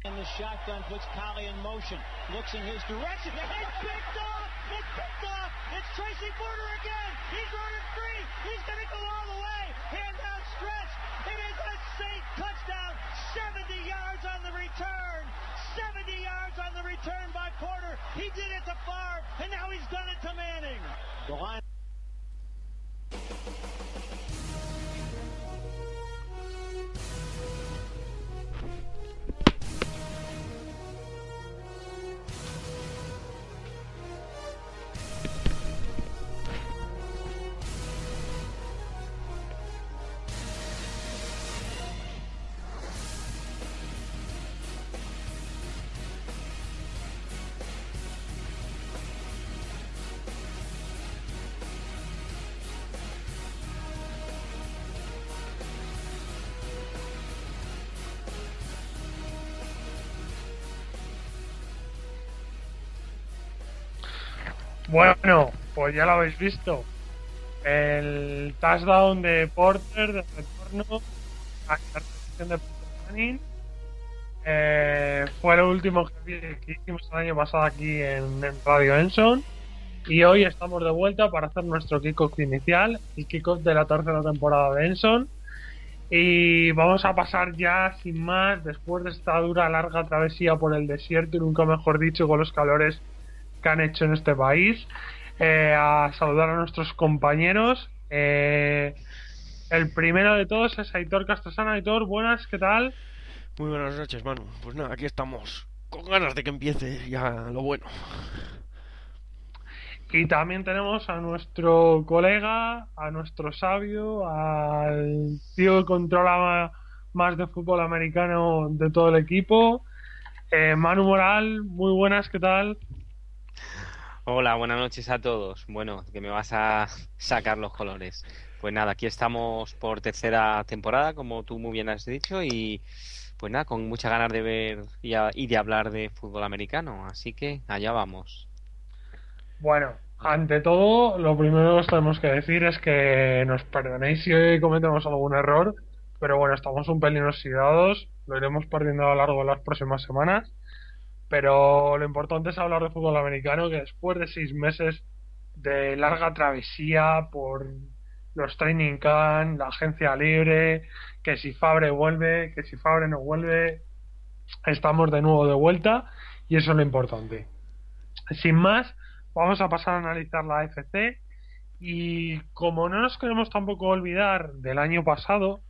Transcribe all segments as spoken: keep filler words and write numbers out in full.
In the shotgun, puts Collie in motion, looks in his direction, it's picked off, it's picked off, it's Tracy Porter again, he's running free, he's gonna go all the way, hand out stretch, it is a safe touchdown, seventy yards on the return, seventy yards on the return by Porter, he did it to Favre, and now he's done it to Manning. The line. Bueno, pues ya lo habéis visto. El touchdown de Porter de retorno a la recepción de Manning eh, fue lo último que, que hicimos el año pasado aquí en, en Radio Enson. Y hoy estamos de vuelta para hacer nuestro kickoff inicial, el kickoff de la tercera temporada de Enson. Y vamos a pasar ya sin más, después de esta dura, larga travesía por el desierto, y nunca mejor dicho, con los calores que han hecho en este país, eh, a saludar a nuestros compañeros. Eh, el primero de todos es Aitor Castrasana. Aitor, buenas, ¿qué tal? Muy buenas noches, Manu. Pues nada, aquí estamos, con ganas de que empiece ya lo bueno. Y también tenemos a nuestro colega, a nuestro sabio, al tío que controla más de fútbol americano de todo el equipo, eh, Manu Moral. Muy buenas, ¿qué tal? Hola, buenas noches a todos. Bueno, que me vas a sacar los colores. Pues nada, aquí estamos por tercera temporada, como tú muy bien has dicho, y pues nada, con muchas ganas de ver y, a, y de hablar de fútbol americano, así que allá vamos. Bueno, ante todo, lo primero que os tenemos que decir es que nos perdonéis si hoy cometemos algún error, pero bueno, estamos un pelín oxidados, lo iremos perdiendo a lo largo de las próximas semanas. Pero lo importante es hablar de fútbol americano, que después de seis meses de larga travesía por los training camp, la agencia libre, que si Favre vuelve, que si Favre no vuelve, estamos de nuevo de vuelta y eso es lo importante. Sin más, vamos a pasar a analizar la A F C, y como no nos queremos tampoco olvidar del año pasado,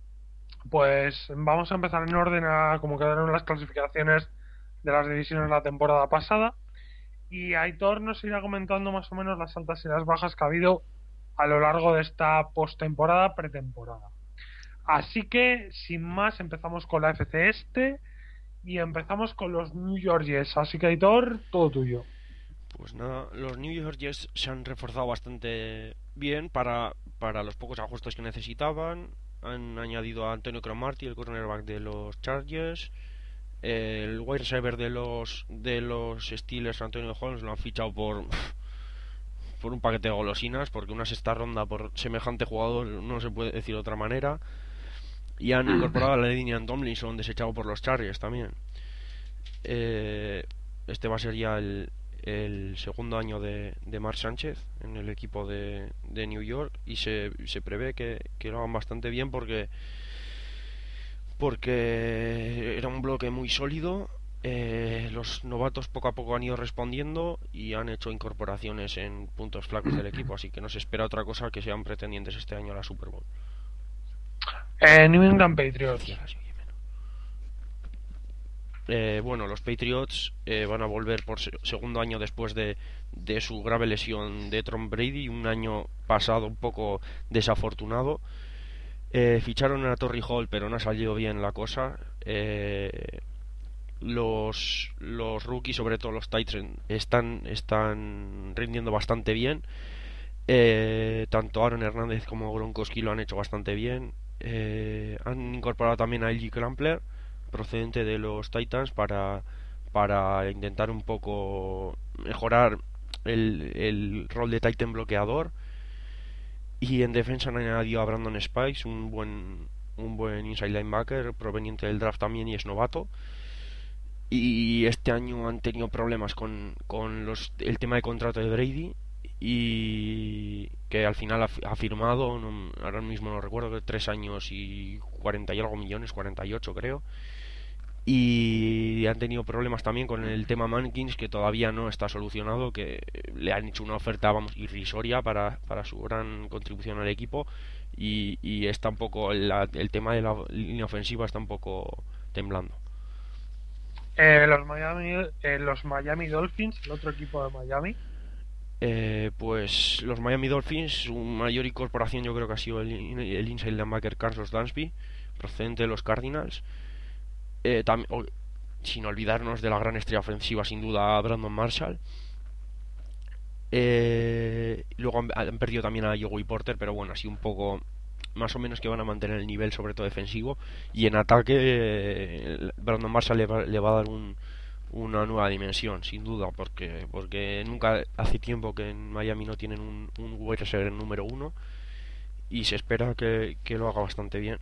pues vamos a empezar en orden a como quedaron las clasificaciones de las divisiones la temporada pasada, y Aitor nos irá comentando más o menos las altas y las bajas que ha habido a lo largo de esta postemporada, pretemporada. Así que, sin más, empezamos con la F C Este y empezamos con los New York Jets. Así que, Aitor, todo tuyo. Pues nada, los New York Jets se han reforzado bastante bien para, para los pocos ajustes que necesitaban. Han añadido a Antonio Cromartie, el cornerback de los Chargers. El wide receiver de los de los Steelers, Antonio Holmes, lo han fichado por por un paquete de golosinas, porque una sexta ronda por semejante jugador no se puede decir de otra manera. Y han incorporado a la línea Tomlinson, desechado por los Chargers también. Eh, este va a ser ya el, el segundo año de, de Mark Sánchez en el equipo de, de New York, y se, se prevé que, que lo hagan bastante bien, porque porque era un bloque muy sólido. Eh, los novatos poco a poco han ido respondiendo y han hecho incorporaciones en puntos flacos del equipo, así que no se espera otra cosa que sean pretendientes este año a la Super Bowl. Eh, New England Patriots. Eh, bueno, los Patriots eh, van a volver por se- segundo año después de, de su grave lesión de Tom Brady, un año pasado un poco desafortunado. Eh, ficharon a Torrey Hall, pero no ha salido bien la cosa. Eh, los, los rookies, sobre todo los Titans, están, están rindiendo bastante bien. Eh, tanto Aaron Hernández como Gronkowski lo han hecho bastante bien. Eh, han incorporado también a L G Crumpler, procedente de los Titans, para, para intentar un poco mejorar el, el rol de Titan bloqueador. Y en defensa han añadido a Brandon Spikes, un buen un buen inside linebacker proveniente del draft también y es novato. y este año han tenido problemas con, con los, el tema de contrato de Brady, y que al final ha, ha firmado, no, ahora mismo no recuerdo, que tres años y cuarenta y algo millones, cuarenta y ocho creo. Y han tenido problemas también con el tema Mankins, que todavía no está solucionado, que le han hecho una oferta, vamos, irrisoria para, para su gran contribución al equipo, y, y está un poco la, el tema de la línea ofensiva está un poco temblando. Eh, los Miami eh, los Miami Dolphins, el otro equipo de Miami. Eh, pues los Miami Dolphins, su mayor incorporación yo creo que ha sido el, el inside linebacker Carlos Dansby, procedente de los Cardinals. Eh, tam, o, sin olvidarnos de la gran estrella ofensiva, sin duda, Brandon Marshall. Eh, luego han, han perdido también a Joey Porter, pero bueno, así un poco más o menos que van a mantener el nivel, sobre todo defensivo. Y en ataque, eh, Brandon Marshall le va, le va a dar un, una nueva dimensión, sin duda, porque porque nunca hace tiempo que en Miami no tienen un, un wide receiver número uno, y se espera que, que lo haga bastante bien.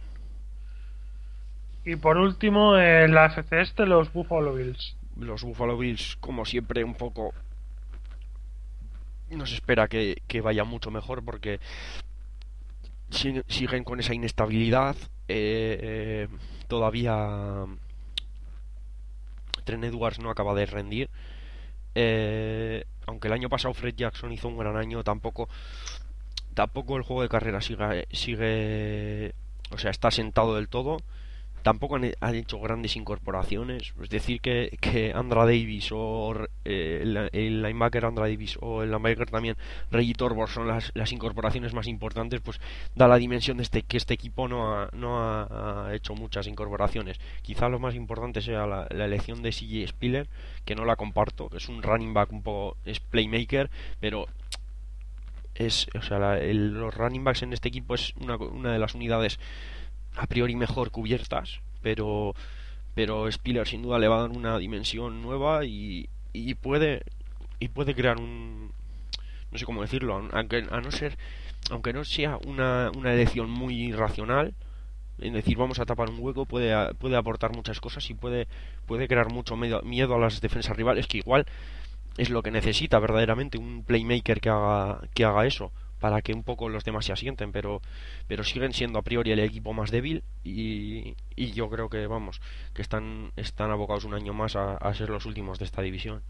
Y por último, en la F C Este, los Buffalo Bills. Los Buffalo Bills, como siempre, un poco no se espera que, que vaya mucho mejor, porque sig- siguen con esa inestabilidad. Eh, eh, todavía Trent Edwards no acaba de rendir. Eh, aunque el año pasado Fred Jackson hizo un gran año, tampoco tampoco el juego de carrera sigue, sigue o sea, está sentado del todo. Tampoco han, han hecho grandes incorporaciones. Es decir, que, que Andra Davis o eh, el, el linebacker Andra Davis o el linebacker también Reggie Torbor son las, las incorporaciones más importantes, pues da la dimensión de este, que este equipo no ha, no ha, ha hecho muchas incorporaciones. Quizá lo más importante sea la, la elección de C J Spiller, que no la comparto, que es un running back un poco, es playmaker, pero es, o sea, la, el, los running backs en este equipo es una, una de las unidades a priori mejor cubiertas, pero pero Spiller sin duda le va a dar una dimensión nueva, y, y puede y puede crear un, no sé cómo decirlo, aunque a no ser aunque no sea una, una elección muy racional, es decir, vamos a tapar un hueco, puede puede aportar muchas cosas, y puede puede crear mucho miedo, miedo a las defensas rivales, que igual es lo que necesita verdaderamente un playmaker que haga que haga eso, para que un poco los demás se asienten, pero pero siguen siendo a priori el equipo más débil, y, y yo creo que vamos que están están abocados un año más a, a ser los últimos de esta división.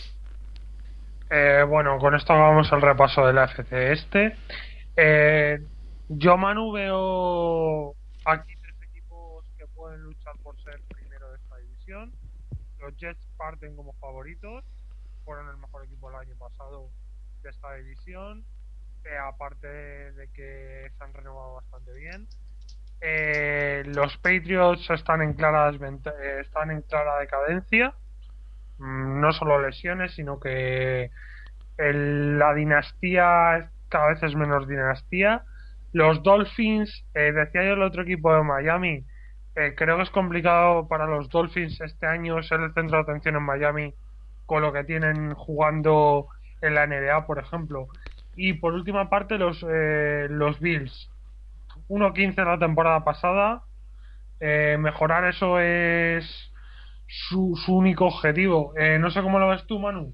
Eh, bueno, con esto vamos al repaso de la F C Este. Eh, yo, Manu, veo aquí tres equipos que pueden luchar por ser primero de esta división. Los Jets parten como favoritos, fueron el mejor equipo el año pasado de esta división. Eh, aparte de que se han renovado bastante bien. Eh, los Patriots están en clara desvent- eh, están en clara decadencia. Mm, no solo lesiones, sino que el, la dinastía cada vez es menos dinastía. Los Dolphins, eh, decía yo el otro equipo de Miami, eh, creo que es complicado para los Dolphins este año ser el centro de atención en Miami, con lo que tienen jugando en la N B A, por ejemplo. Y por última parte, los eh, los Bills. uno quince la temporada pasada. Eh, mejorar eso es su, su único objetivo. Eh, no sé cómo lo ves tú, Manu.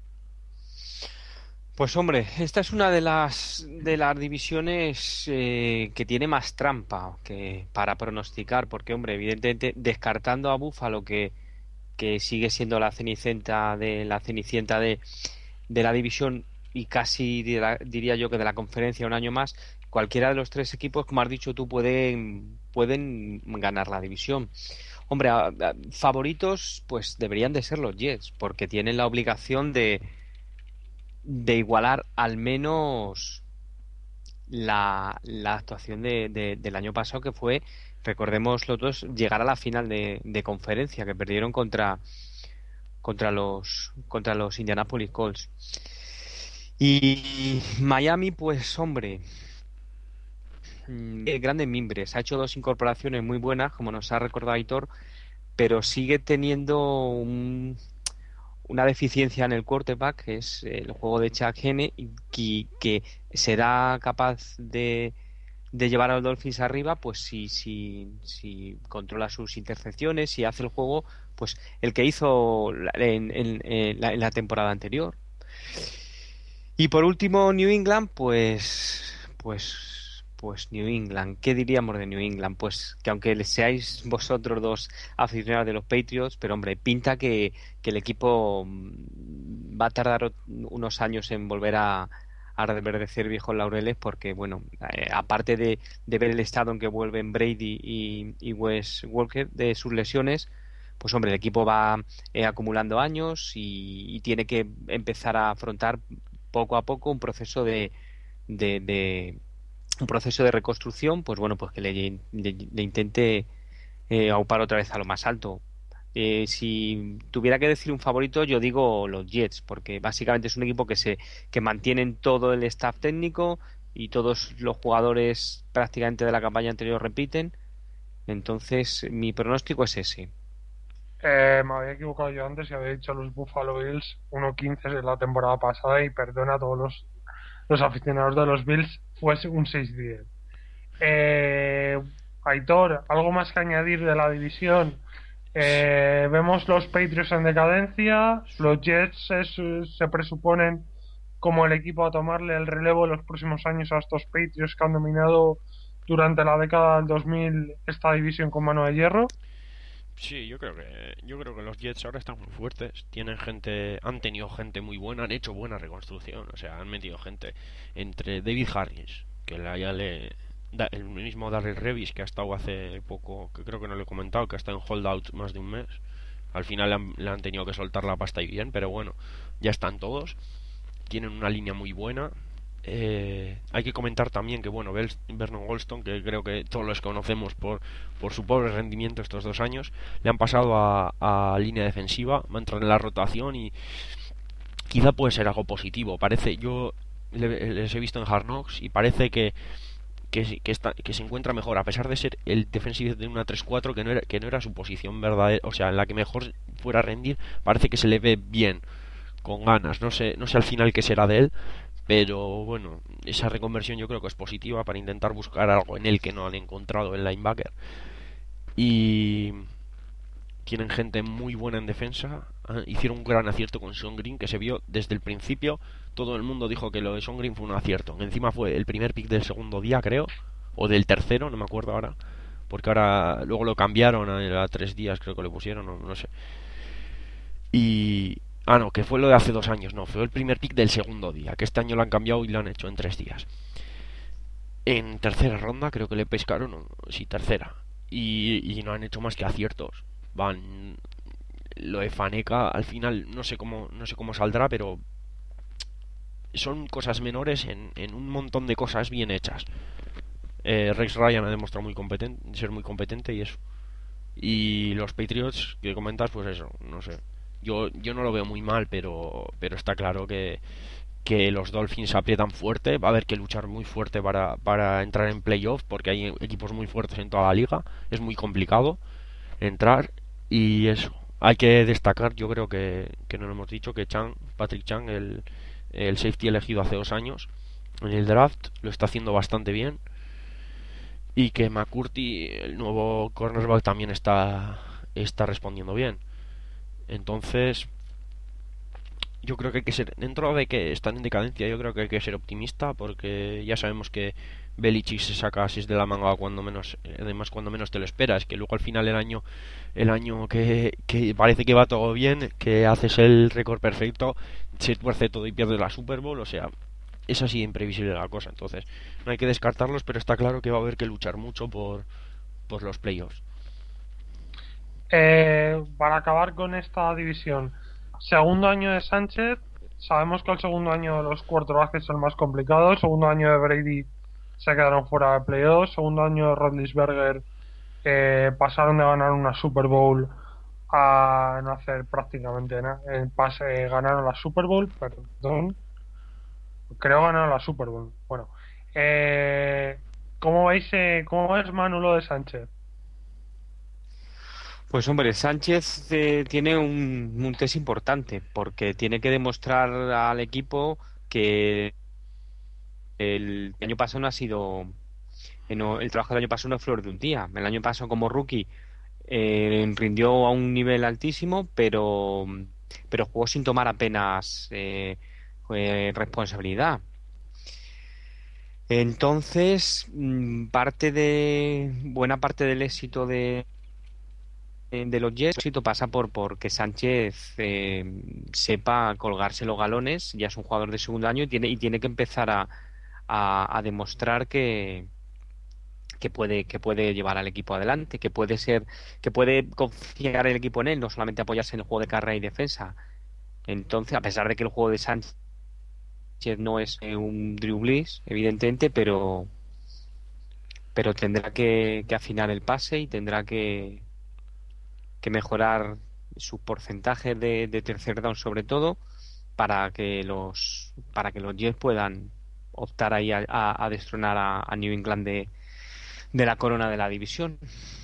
Pues hombre, esta es una de las de las divisiones eh, que tiene más trampa que para pronosticar, porque hombre, evidentemente descartando a Buffalo, que, que sigue siendo la cenicienta de la cenicienta de, de la división, y casi de la- diría yo que de la conferencia un año más, cualquiera de los tres equipos, como has dicho tú, pueden pueden ganar la división. Hombre, a- a- favoritos pues deberían de ser los Jets, porque tienen la obligación de de igualar al menos la, la actuación de, de- del año pasado, que fue, recordemos los dos, llegar a la final de, de conferencia, que perdieron contra, contra los contra los Indianapolis Colts. Y Miami, pues hombre, mm, es grande en mimbres, ha hecho dos incorporaciones muy buenas, como nos ha recordado Aitor, pero sigue teniendo un una deficiencia en el quarterback, que es el juego de Chuck Henne, y que, que será capaz de, de llevar a los Dolphins arriba, pues si, si, si controla sus intercepciones, si hace el juego, pues el que hizo en, en, en, la, en la temporada anterior. Y por último, New England, pues, pues, pues New England. ¿Qué diríamos de New England? Pues que aunque seáis vosotros dos aficionados de los Patriots, pero hombre, pinta que, que el equipo va a tardar unos años en volver a, a reverdecer viejos laureles, porque bueno, eh, aparte de, de ver el estado en que vuelven Brady y, y Wes Walker de sus lesiones, pues hombre, el equipo va eh, acumulando años y, y tiene que empezar a afrontar poco a poco un proceso de, de, de un proceso de reconstrucción, pues bueno, pues que le, le, le intente eh, aupar otra vez a lo más alto. Eh, si tuviera que decir un favorito, yo digo los Jets, porque básicamente es un equipo que se que mantienen todo el staff técnico y todos los jugadores prácticamente de la campaña anterior repiten. Entonces, mi pronóstico es ese. Eh, me había equivocado yo antes y había dicho los Buffalo Bills uno quince de la temporada pasada, y perdona a todos los, los aficionados de los Bills, fue un seis diez. Eh, Aitor, ¿algo más que añadir de la división? Eh, vemos los Patriots en decadencia, los Jets es, se presuponen como el equipo a tomarle el relevo en los próximos años a estos Patriots que han dominado durante la década del dos mil esta división con mano de hierro. Sí, yo creo que yo creo que los Jets ahora están muy fuertes, tienen gente, han tenido gente muy buena, han hecho buena reconstrucción, o sea, han metido gente entre David Harris, que la, ya le da, el mismo Darrell Revis, que ha estado hace poco, que creo que no lo he comentado, que ha estado en holdout más de un mes. Al final le han, le han tenido que soltar la pasta y bien, pero bueno, ya están todos, tienen una línea muy buena. Eh, hay que comentar también que bueno, Vernon Goldstone, que creo que todos los conocemos por, por su pobre rendimiento estos dos años, le han pasado a, a línea defensiva, va a entrar en la rotación y quizá puede ser algo positivo. Parece, yo le, les he visto en Hard Knocks y parece que que, que, está, que se encuentra mejor, a pesar de ser el defensive de una tres cuatro, que no era, que no era su posición verdadera, o sea, en la que mejor fuera a rendir. Parece que se le ve bien, con ganas. No sé, no sé al final qué será de él, pero bueno, esa reconversión yo creo que es positiva para intentar buscar algo en él que no han encontrado el linebacker. Y tienen gente muy buena en defensa. Hicieron un gran acierto con Sean Green, que se vio desde el principio. Todo el mundo dijo que lo de Sean Green fue un acierto. Encima fue el primer pick del segundo día, creo, o del tercero, no me acuerdo ahora, porque ahora luego lo cambiaron a, a tres días, creo que lo pusieron, no, no sé. Y ah, no, que fue lo de hace dos años, no, fue el primer pick del segundo día, que este año lo han cambiado y lo han hecho en tres días. En tercera ronda creo que le pescaron, no, sí, tercera, y, y no han hecho más que aciertos. Van, lo de Faneca al final no sé cómo no sé cómo saldrá, pero son cosas menores en, en un montón de cosas bien hechas. eh, Rex Ryan ha demostrado muy competente, ser muy competente y eso. Y los Patriots que comentas, pues eso, no sé, yo yo no lo veo muy mal, pero pero está claro que que los Dolphins aprietan fuerte, va a haber que luchar muy fuerte para, para entrar en playoff, porque hay equipos muy fuertes en toda la liga, es muy complicado entrar. Y eso, hay que destacar, yo creo que, que no lo hemos dicho, que Chang, Patrick Chang, el, el safety elegido hace dos años en el draft, lo está haciendo bastante bien, y que McCourty, el nuevo cornerback, también está, está respondiendo bien. Entonces yo creo que hay que ser, dentro de que están en decadencia, yo creo que hay que ser optimista, porque ya sabemos que Belichick se saca así de la manga cuando menos, además cuando menos te lo esperas, que luego al final el año el año que, que parece que va todo bien, que haces el récord perfecto, se tuerce todo y pierdes la Super Bowl, o sea, es así imprevisible la cosa. Entonces no hay que descartarlos, pero está claro que va a haber que luchar mucho por, por los playoffs. Eh, para acabar con esta división, segundo año de Sánchez, sabemos que el segundo año de los quarterbacks es el más complicado. El segundo año de Brady se quedaron fuera de playoffs. Segundo año de Roethlisberger, eh, pasaron de ganar una Super Bowl a no hacer prácticamente nada. El pase, ganaron la Super Bowl, perdón. Creo ganaron la Super Bowl. Bueno, eh, ¿cómo veis, eh, cómo ves, Manu, lo de Sánchez? Pues hombre, Sánchez eh, tiene un, un test importante, porque tiene que demostrar al equipo que el año pasado no ha sido eh, no- el trabajo del año pasado no es flor de un día. El año pasado como rookie eh, rindió a un nivel altísimo, pero, pero jugó sin tomar apenas eh, eh, responsabilidad. Entonces, mm, parte de, buena parte del éxito de, de los Jets, el éxito pasa por porque Sánchez eh, sepa colgarse los galones. Ya es un jugador de segundo año y tiene, y tiene que empezar a, a, a demostrar que, que puede, que puede llevar al equipo adelante, que puede ser, que puede confiar el equipo en él, no solamente apoyarse en el juego de carrera y defensa. Entonces, a pesar de que el juego de Sánchez no es eh, un Drew Brees, evidentemente, pero, pero tendrá que, que afinar el pase y tendrá que, que mejorar su porcentaje de, de tercer down sobre todo para que los para que los Jets puedan optar ahí a, a, a destronar a, a New England de, de la corona de la división.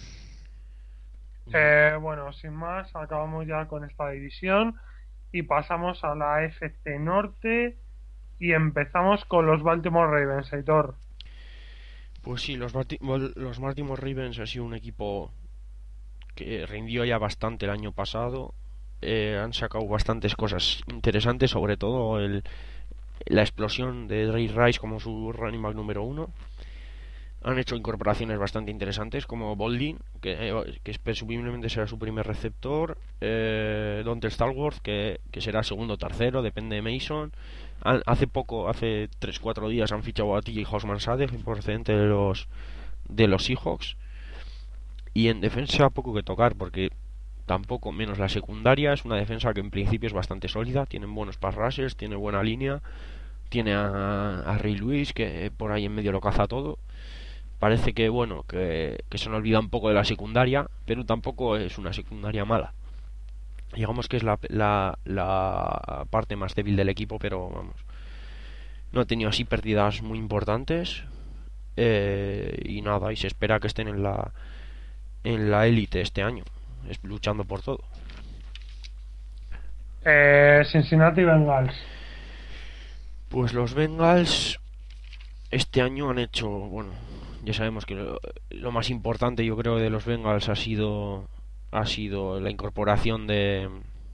Eh, bueno, sin más, acabamos ya con esta división y pasamos a la A F C Norte y empezamos con los Baltimore Ravens, Aitor. Pues sí, los, Balti- los Baltimore Ravens ha sido un equipo que rindió ya bastante el año pasado. Eh, han sacado bastantes cosas interesantes, sobre todo el, la explosión de Ray Rice como su running back número uno. Han hecho incorporaciones bastante interesantes como Boldin, que, eh, que presumiblemente será su primer receptor, eh, Donte Stallworth, que, que será segundo o tercero, depende de Mason. Han, hace poco, hace tres cuatro días han fichado a T J Hausman Sadek, procedente de los, de los Seahawks. Y en defensa poco que tocar, porque tampoco, menos la secundaria, es una defensa que en principio es bastante sólida, tienen buenos pass rushers, tiene buena línea, tiene a, a Ray Lewis, que por ahí en medio lo caza todo. Parece que bueno que, que se nos olvida un poco de la secundaria, pero tampoco es una secundaria mala. Digamos que es la, la, la parte más débil del equipo, pero vamos, no ha tenido así pérdidas muy importantes. Eh, y nada, y se espera que estén en la en la élite este año, es, luchando por todo. Eh, Cincinnati Bengals. Pues los Bengals este año han hecho, bueno, ya sabemos que lo, lo más importante yo creo de los Bengals ha sido ha sido la incorporación de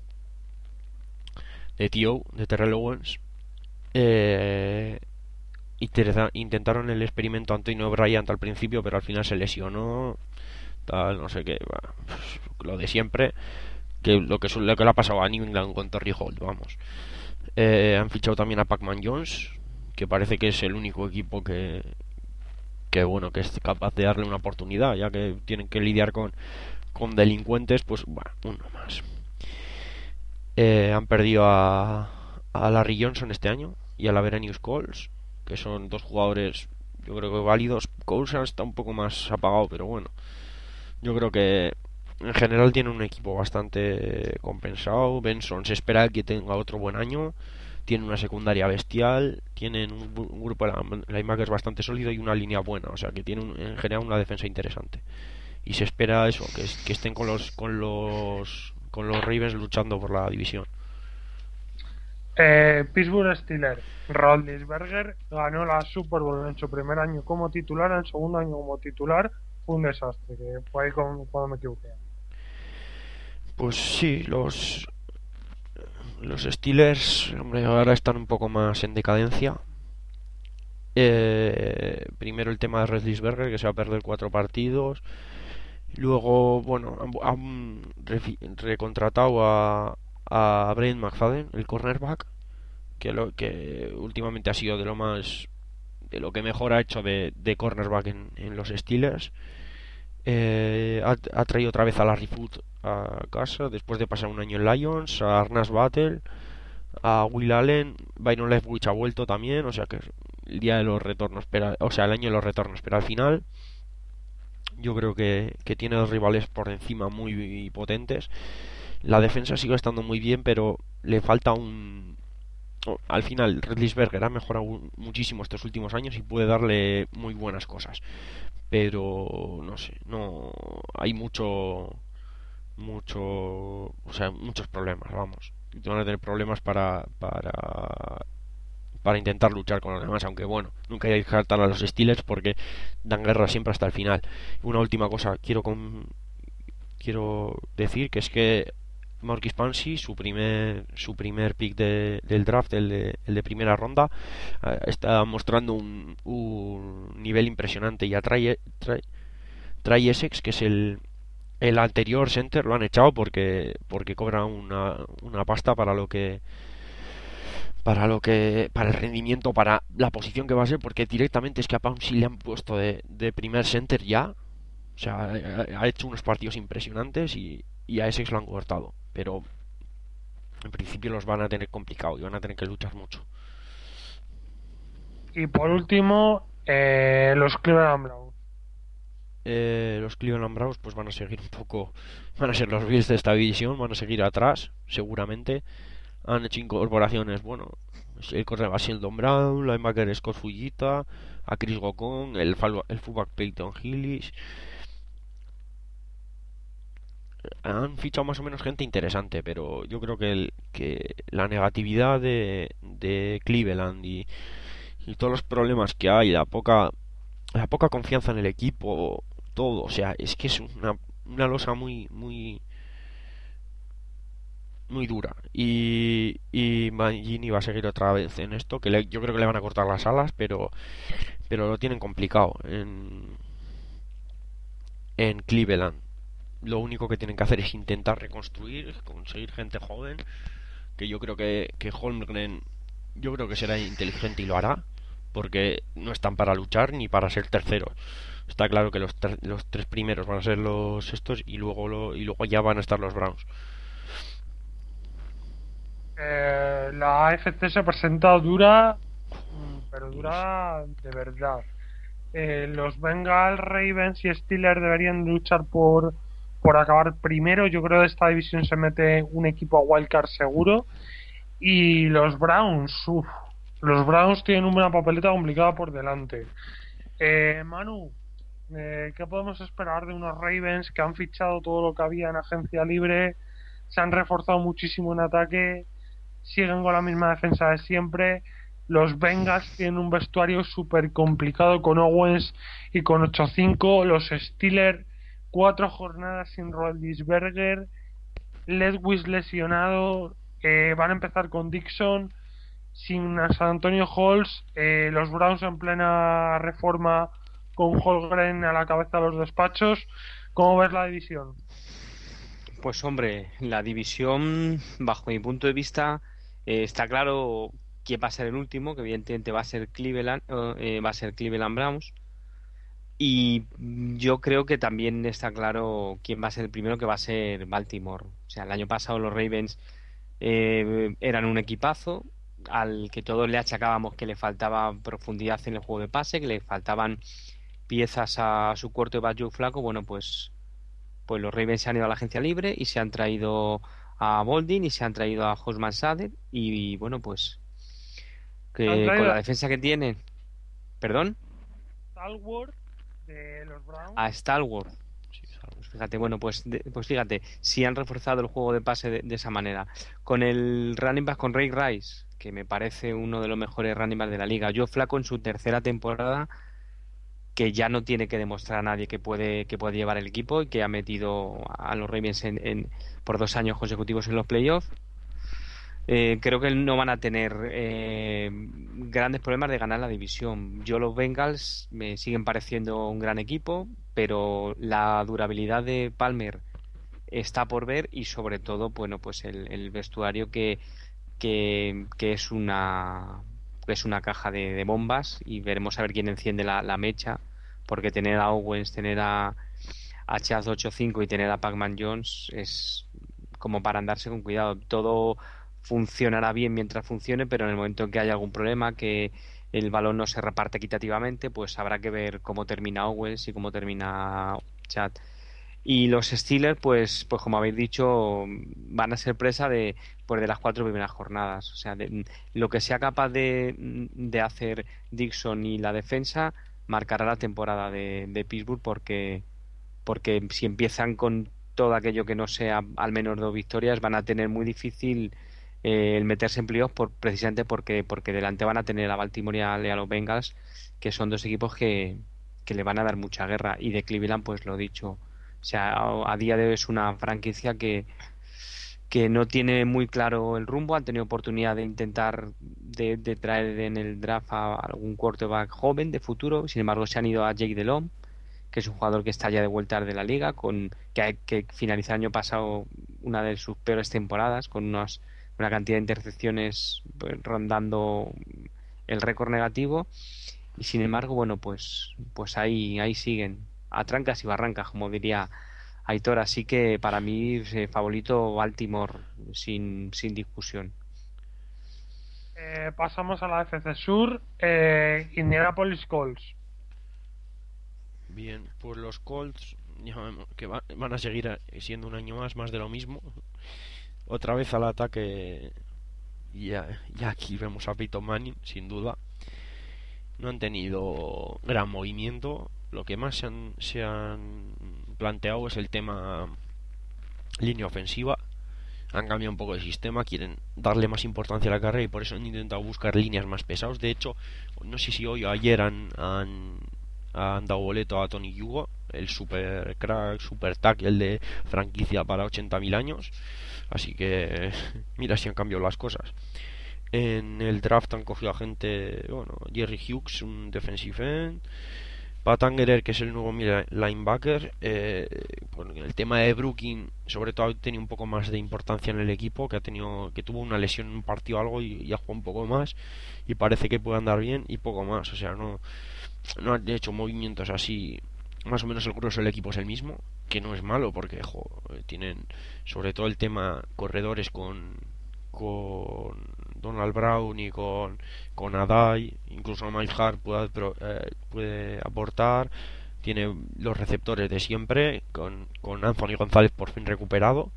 de T O, de Terrell Owens. Eh, intentaron el experimento Antonio Bryant al principio, pero al final se lesionó, tal, no sé qué, bah, lo de siempre, que lo que, lo que le ha pasado a New England con Torrey Holt, vamos. Eh, han fichado también a Pac-Man Jones, que parece que es el único equipo que que bueno, que es capaz de darle una oportunidad, ya que tienen que lidiar con, con delincuentes, pues bueno, uno más. Eh, han perdido a, a Larry Johnson este año y a la Verenius Coles, que son dos jugadores yo creo que válidos. Coles está un poco más apagado, pero bueno, yo creo que en general tiene un equipo bastante compensado. Benson se espera que tenga otro buen año, tiene una secundaria bestial, tienen un, un grupo de linebackers bastante sólido y una línea buena, o sea que tiene un, en general una defensa interesante. Y se espera eso, que, que estén con los con los con los Ravens luchando por la división. Eh, Pittsburgh Steelers. Roethlisberger ganó la Super Bowl en su primer año como titular, en segundo año como titular fue un desastre, que fue ahí con, cuando me equivoqué. Pues sí, los los Steelers, hombre, ahora están un poco más en decadencia. Eh, primero el tema de Roethlisberger, que se va a perder cuatro partidos. Luego, bueno, han, han recontratado a, a Brent McFadden, el cornerback, que lo que últimamente ha sido de lo más, de lo que mejor ha hecho de, de cornerback en, en los Steelers. Eh, ha, ha traído otra vez a Larry Foote a casa después de pasar un año en Lions, a Arnas Battle, a Will Allen. Byron Leftwich ha vuelto también, o sea que el día de los retornos espera, o sea el año de los retornos, pero al final yo creo que, que tiene dos rivales por encima muy potentes. La defensa sigue estando muy bien, pero le falta un... Al final, Roethlisberger ha mejorado muchísimo estos últimos años y puede darle muy buenas cosas. Pero, no sé, no... Hay mucho... Mucho... O sea, muchos problemas, vamos. Van a tener problemas para... Para... para intentar luchar con los demás, aunque bueno, nunca hay que descartar a los Steelers porque dan guerra siempre hasta el final. Una última cosa quiero con... quiero decir, que es que Maurkice Pouncey, su primer su primer pick de, del draft, el de, el de primera ronda, eh, está mostrando un, un nivel impresionante. Y a Trae, Trae, Trae Essex, que es el el anterior center, lo han echado porque porque cobra una, una pasta para lo que para lo que para el rendimiento, para la posición que va a ser, porque directamente es que a Pouncey le han puesto de, de primer center ya. O sea, ha, ha hecho unos partidos impresionantes y, y a Essex lo han cortado, pero en principio los van a tener complicado y van a tener que luchar mucho. Y por último, eh, los Cleveland Browns. Eh, los Cleveland Browns pues van a seguir un poco, van a ser los Bills de esta división, van a seguir atrás seguramente. Han hecho incorporaciones, bueno, el cornerback Sheldon Brown, linebacker Scott Fujita, a Chris Gocon, el, el fullback Peyton Hillis. Han fichado más o menos gente interesante, pero yo creo que, el, que la negatividad de, de Cleveland y, y todos los problemas que hay, la poca la poca confianza en el equipo, todo, o sea, es que es una, una losa muy muy muy dura. Y, y Mangini va a seguir otra vez en esto, que le, yo creo que le van a cortar las alas, pero pero lo tienen complicado en en Cleveland. Lo único que tienen que hacer es intentar reconstruir, conseguir gente joven, que yo creo que, que Holmgren, yo creo que será inteligente y lo hará, porque no están para luchar ni para ser terceros. Está claro que los, ter los tres primeros van a ser los estos y luego lo, y luego ya van a estar los Browns. Eh, la A F C se presenta dura, pero dura de verdad. Eh, los Bengals, Ravens y Steelers deberían luchar por por acabar primero. Yo creo que esta división se mete un equipo a wildcard seguro. Y los Browns, uff, los Browns tienen una papeleta complicada por delante. Eh, Manu, eh, ¿qué podemos esperar de unos Ravens que han fichado todo lo que había en agencia libre? Se han reforzado muchísimo en ataque, siguen con la misma defensa de siempre. Los Bengals tienen un vestuario súper complicado con Owens y con ocho cinco. Los Steelers, cuatro jornadas sin Roethlisberger, Lewis lesionado, eh, van a empezar con Dixon, sin San Antonio Halls, eh, los Browns en plena reforma con Holmgren a la cabeza de los despachos. ¿Cómo ves la división? Pues hombre, la división, bajo mi punto de vista, eh, está claro quién va a ser el último, que evidentemente va a ser Cleveland, eh, va a ser Cleveland Browns. Y yo creo que también está claro quién va a ser el primero, que va a ser Baltimore. O sea, el año pasado los Ravens eh, eran un equipazo al que todos le achacábamos que le faltaba profundidad en el juego de pase, que le faltaban piezas a su quarterback Joe Flacco. Bueno, pues, pues los Ravens se han ido a la agencia libre y se han traído a Boldin y se han traído a Hosman Sader. Y, y bueno, pues que con la defensa que tienen... ¿Perdón? Stalwart de los Browns. A Stalwart. Pues fíjate, bueno, pues, de, pues fíjate, si han reforzado el juego de pase de, de esa manera. Con el running back, con Ray Rice, que me parece uno de los mejores running backs de la liga. Joe Flacco en su tercera temporada, que ya no tiene que demostrar a nadie que puede, que puede llevar el equipo y que ha metido a los Ravens en, en, por dos años consecutivos en los playoffs. Eh, creo que no van a tener eh, grandes problemas de ganar la división. Yo los Bengals me siguen pareciendo un gran equipo, pero la durabilidad de Palmer está por ver y sobre todo, bueno, pues el, el vestuario que, que, que es una que es una caja de, de bombas, y veremos a ver quién enciende la, la mecha, porque tener a Owens, tener a, a Chaz ocho cinco y tener a Pac-Man Jones es como para andarse con cuidado. Todo funcionará bien mientras funcione, pero en el momento en que haya algún problema, que el balón no se reparte equitativamente, pues habrá que ver cómo termina Owens y cómo termina Chad. Y los Steelers, pues, pues como habéis dicho, van a ser presa de, pues de las cuatro primeras jornadas. O sea, de, lo que sea capaz de, de hacer Dixon y la defensa marcará la temporada de, de Pittsburgh, porque, porque si empiezan con todo aquello que no sea al menos dos victorias, van a tener muy difícil eh, el meterse en playoffs por, precisamente porque, porque delante van a tener a Baltimore y a, y a los Bengals, que son dos equipos que, que le van a dar mucha guerra. Y de Cleveland, pues lo dicho, o sea, a, a día de hoy es una franquicia que que no tiene muy claro el rumbo, han tenido oportunidad de intentar de, de traer en el draft a algún quarterback joven de futuro, sin embargo se han ido a Jake Delhomme, que es un jugador que está ya de vuelta de la liga, con que, que finalizó el año pasado una de sus peores temporadas, con unos, una cantidad de intercepciones pues, rondando el récord negativo, y sin embargo, bueno, pues, pues ahí, ahí siguen, a trancas y barrancas, como diría Aitor, así que para mí eh, favorito Baltimore sin, sin discusión. Eh, pasamos a la F C Sur, eh, Indianapolis Colts. Bien, pues los Colts ya vemos que va- van a seguir siendo un año más, más de lo mismo. Otra vez al ataque, ya, ya aquí vemos a Peyton Manning, sin duda. No han tenido gran movimiento. Lo que más se han, se han planteado es el tema línea ofensiva. Han cambiado un poco de sistema, quieren darle más importancia a la carrera y por eso han intentado buscar líneas más pesados. De hecho, no sé si hoy o ayer han, han, han dado boleto a Tony Yugo, el super crack, super tackle de franquicia para ochenta mil años. Así que mira si han cambiado las cosas. En el draft han cogido a gente, bueno, Jerry Hughes, un defensive end, Pat Angerer, que es el nuevo linebacker. Eh, bueno, el tema de Brooking, sobre todo, ha tenido un poco más de importancia en el equipo, que ha tenido, que tuvo una lesión en un partido o algo y, y ha jugado un poco más y parece que puede andar bien y poco más. O sea, no, no han hecho movimientos así. Más o menos el grueso del equipo es el mismo, que no es malo porque jo, tienen sobre todo el tema corredores con con Donald Brown y con, con Adai, incluso Mike Hart puede, eh, puede aportar, tiene los receptores de siempre, con, con Anthony González por fin recuperado,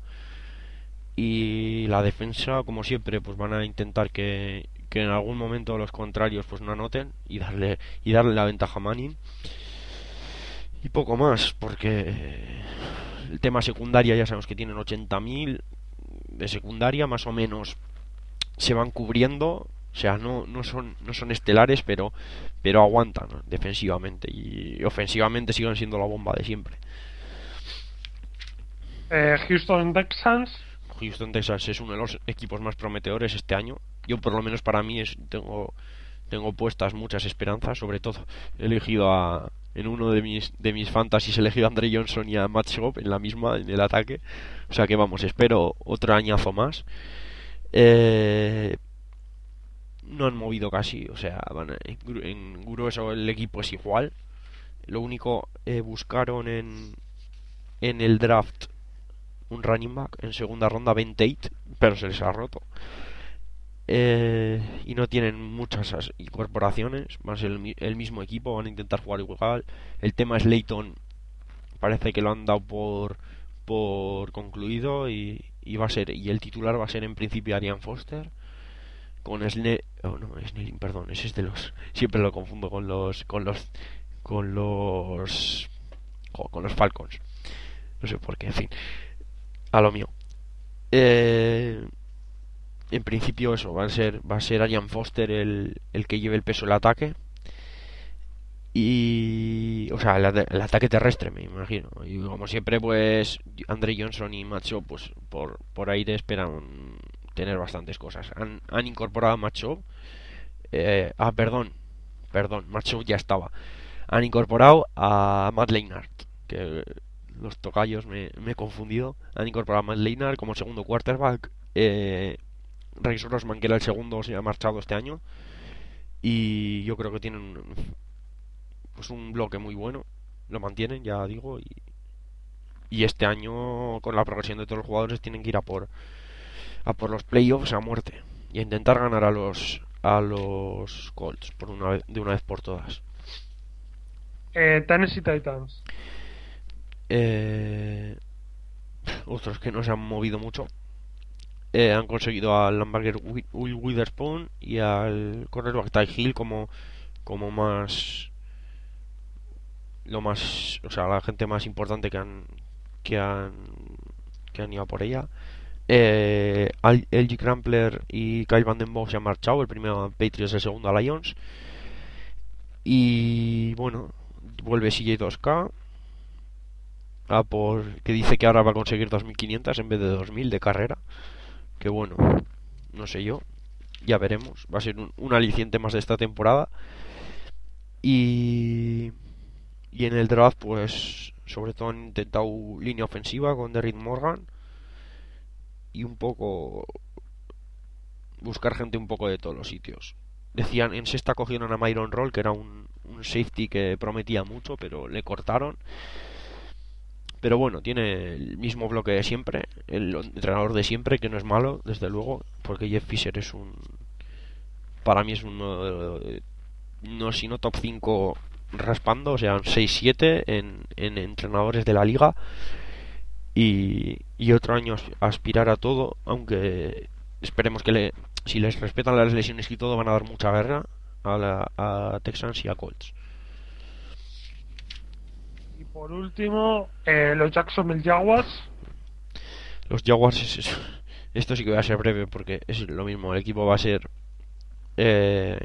y la defensa, como siempre, pues van a intentar que, que en algún momento los contrarios pues no anoten y darle, y darle la ventaja a Manning. Y poco más, porque el tema secundaria ya sabemos que tienen ochenta mil de secundaria, más o menos se van cubriendo, o sea, no, no son no son estelares, pero pero aguantan, ¿no?, defensivamente, y ofensivamente siguen siendo la bomba de siempre. Eh, Houston Texans. Houston Texans es uno de los equipos más prometedores este año. Yo por lo menos para mí es, tengo tengo puestas muchas esperanzas, sobre todo he elegido a en uno de mis de mis fantasies he elegido a Andre Johnson y a Matt Schaub en la misma, en el ataque, o sea que vamos, espero otro añazo más. Eh, no han movido casi, o sea, van a, en grueso el equipo es igual. Lo único, eh, buscaron en en el draft un running back en segunda ronda, Ben Tate, pero se les ha roto. Eh, y no tienen muchas incorporaciones, va a ser el, el mismo equipo, van a intentar jugar igual. El tema es Leighton, parece que lo han dado por por concluido y, y va a ser, y el titular va a ser en principio Arian Foster con Snell, oh no, Snelling, perdón, ese es de los, siempre lo confundo con los con los con los con los Falcons, no sé por qué, en fin, a lo mío. Eh, en principio eso va a ser va a ser Arian Foster el, el que lleve el peso del ataque. Y, o sea, el, el ataque terrestre, me imagino. Y como siempre, pues Andre Johnson y Macho, pues por, por aire esperan tener bastantes cosas. Han, han incorporado a Macho. Eh, ah, perdón, perdón, Macho ya estaba. Han incorporado a Matt Leinart, que los tocayos me, me he confundido. Han incorporado a Matt Leinart como segundo quarterback. Eh, Rex Grossman, que era el segundo, se ha marchado este año. Y yo creo que tienen pues un bloque muy bueno, lo mantienen, ya digo, y, y este año con la progresión de todos los jugadores tienen que ir a por a por los playoffs a muerte y a intentar ganar a los a los Colts por una vez, de una vez por todas. eh, Tennessee Titans. Eh, otros que no se han movido mucho. Eh, han conseguido al linebacker Will Witherspoon y al cornerback Ty Hill como como más lo más, o sea, la gente más importante que han que han que han ido por ella. Eh, Al- L G Crumpler y Kyle Van Den Bosch se han marchado, el primero a Patriots, el segundo a Lions. Y bueno, vuelve C J dos K, a por, que dice que ahora va a conseguir dos mil quinientas en vez de dos mil de carrera. Que bueno, no sé yo, ya veremos. Va a ser un, un aliciente más de esta temporada. Y, y en el draft, pues sobre todo han intentado línea ofensiva con Derrick Morgan y un poco buscar gente un poco de todos los sitios. Decían, en sexta cogieron a Myron Roll, que era un, un safety que prometía mucho, pero le cortaron. Pero bueno, tiene el mismo bloque de siempre, el entrenador de siempre, que no es malo, desde luego, porque Jeff Fisher es un... Para mí es un... eh, no, si no top cinco raspando, o sea, seis siete en, en entrenadores de la liga. Y, y otro año aspirar a todo, aunque esperemos que le, si les respetan las lesiones y todo, van a dar mucha guerra a, la, a Texans y a Colts. Y por último, eh, los Jacksonville Jaguars. Los Jaguars, es, es, esto sí que va a ser breve porque es lo mismo. El equipo va a ser eh,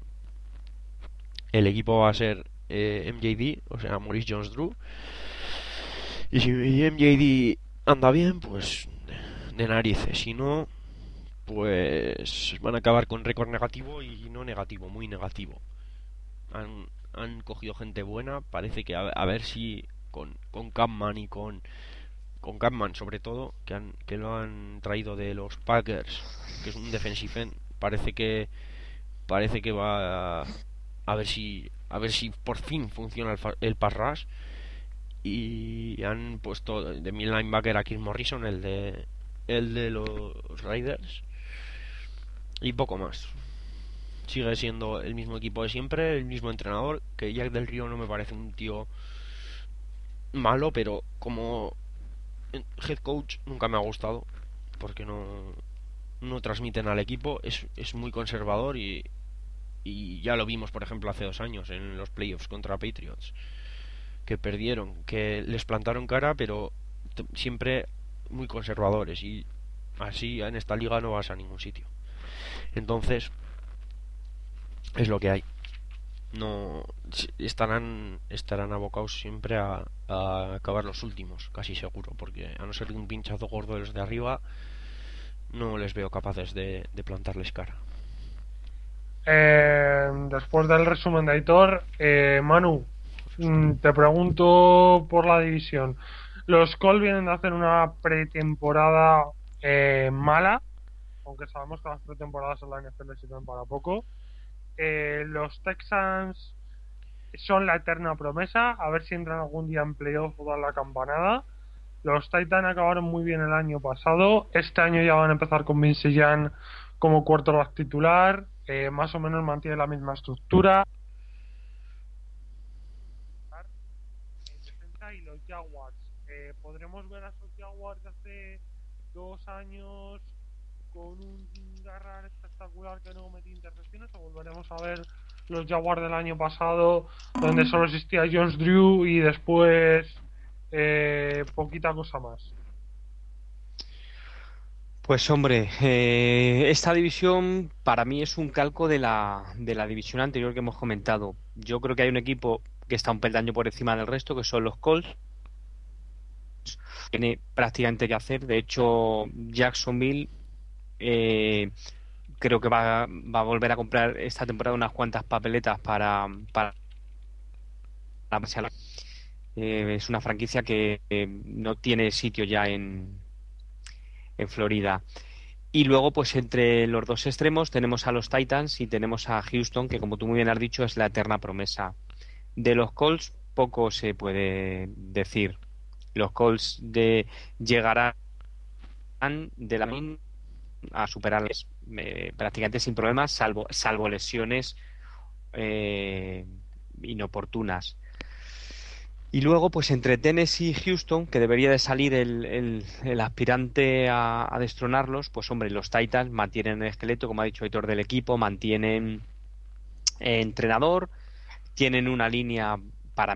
el equipo va a ser eh, M J D, o sea, Maurice Jones-Drew. Y si M J D anda bien, pues de narices. Si no, pues van a acabar con récord negativo, y no negativo, muy negativo. Han, han cogido gente buena. Parece que a, a ver si con, con Capman y con con Capman sobre todo, que han que lo han traído de los Packers, que es un defensive end. Parece que parece que va a, a ver si a ver si por fin funciona el, el pass rush. Y han puesto de mi linebacker a Chris Morrison, el de el de los Raiders, y poco más. Sigue siendo el mismo equipo de siempre, el mismo entrenador, que Jack Del Río no me parece un tío malo, pero como head coach nunca me ha gustado, porque no no transmiten al equipo. Es, es muy conservador, y, y ya lo vimos, por ejemplo, hace dos años en los playoffs contra Patriots, que perdieron, que les plantaron cara, pero t- siempre muy conservadores, y así en esta liga no vas a ningún sitio. Entonces es lo que hay. No estarán estarán abocados siempre a, a acabar los últimos, casi seguro, porque a no ser de un pinchazo gordo de los de arriba, no les veo capaces de, de plantarles cara. Eh, después del resumen de Aitor, eh, Manu, mm, te pregunto por la división. Los Colts vienen de hacer una pretemporada eh, mala, aunque sabemos que las pretemporadas en la N F L sirven para poco. Eh, los Texans son la eterna promesa, a ver si entran algún día en playoff o dan la campanada. Los Titans acabaron muy bien el año pasado, este año ya van a empezar con Vince Young como quarterback titular, eh, más o menos mantiene la misma estructura. En defensa, y los Jaguars, eh, podremos ver a esos Jaguars de hace dos años con un garra espectacular que no metí intercepciones, o volveremos a ver los Jaguars del año pasado donde solo existía Jones Drew y después eh, poquita cosa más. Pues hombre, eh, esta división para mí es un calco de la, de la división anterior que hemos comentado. Yo creo que hay un equipo que está un peldaño por encima del resto, que son los Colts. Tiene prácticamente que hacer. De hecho, Jacksonville eh, creo que va, va a volver a comprar esta temporada unas cuantas papeletas para para, para eh, es una franquicia que eh, no tiene sitio ya en en Florida. Y luego, pues entre los dos extremos tenemos a los Titans y tenemos a Houston, que como tú muy bien has dicho es la eterna promesa. De los Colts poco se puede decir. Los Colts de llegarán de la min a superarles eh, prácticamente sin problemas, salvo salvo lesiones eh, inoportunas. Y luego, pues entre Tennessee y Houston, que debería de salir el, el, el aspirante a, a destronarlos, pues hombre, los Titans mantienen el esqueleto, como ha dicho Aitor, del equipo, mantienen eh, entrenador, tienen una línea, para mí,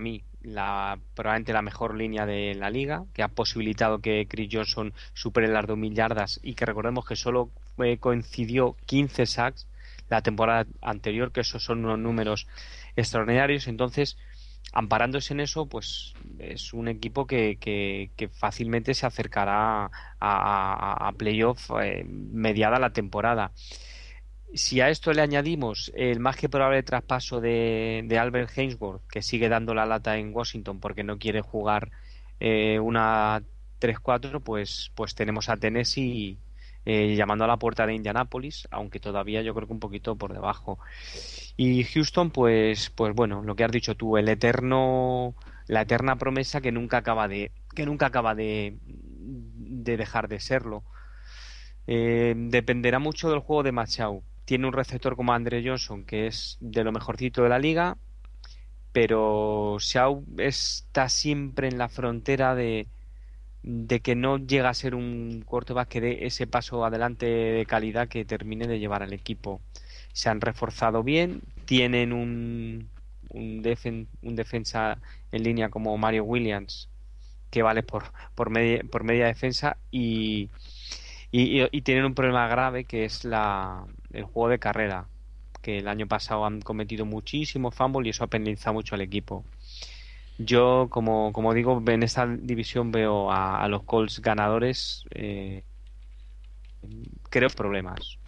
la, probablemente la mejor línea de la liga, que ha posibilitado que Chris Johnson supere las dos mil yardas y que recordemos que solo eh, coincidió quince sacks la temporada anterior, que esos son unos números extraordinarios. Entonces, amparándose en eso, pues es un equipo que, que, que fácilmente se acercará a, a, a playoff eh, mediada la temporada. Si a esto le añadimos el más que probable traspaso de, de Albert Hainsworth, que sigue dando la lata en Washington porque no quiere jugar eh, una tres cuatro, pues, pues tenemos a Tennessee eh, llamando a la puerta de Indianapolis, aunque todavía yo creo que un poquito por debajo. Y Houston, pues, pues bueno, lo que has dicho tú, el eterno, la eterna promesa que nunca acaba de, que nunca acaba de, de dejar de serlo. Eh, dependerá mucho del juego de Machau. Tiene un receptor como Andre Johnson, que es de lo mejorcito de la liga, pero Shaw está siempre en la frontera de, de que no llega a ser un quarterback que dé ese paso adelante de calidad que termine de llevar al equipo. Se han reforzado bien, tienen un, un, defen, un defensa en línea como Mario Williams, que vale por, por, media, por media defensa, y Y, y, y tienen un problema grave que es la, el juego de carrera, que el año pasado han cometido muchísimos fumbles y eso ha penalizado mucho al equipo. Yo, como, como digo, en esta división veo a, a los Colts ganadores, eh, creo problemas.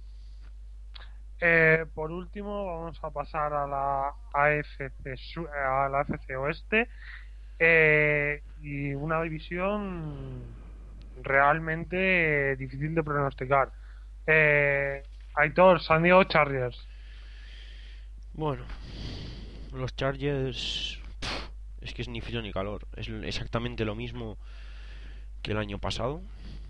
Eh, por último, vamos a pasar a la A F C, a la A F C Oeste, eh, y una división realmente difícil de pronosticar. Eh, Aitor, San Diego Chargers. Bueno, los Chargers pff, es que es ni frío ni calor, es exactamente lo mismo que el año pasado,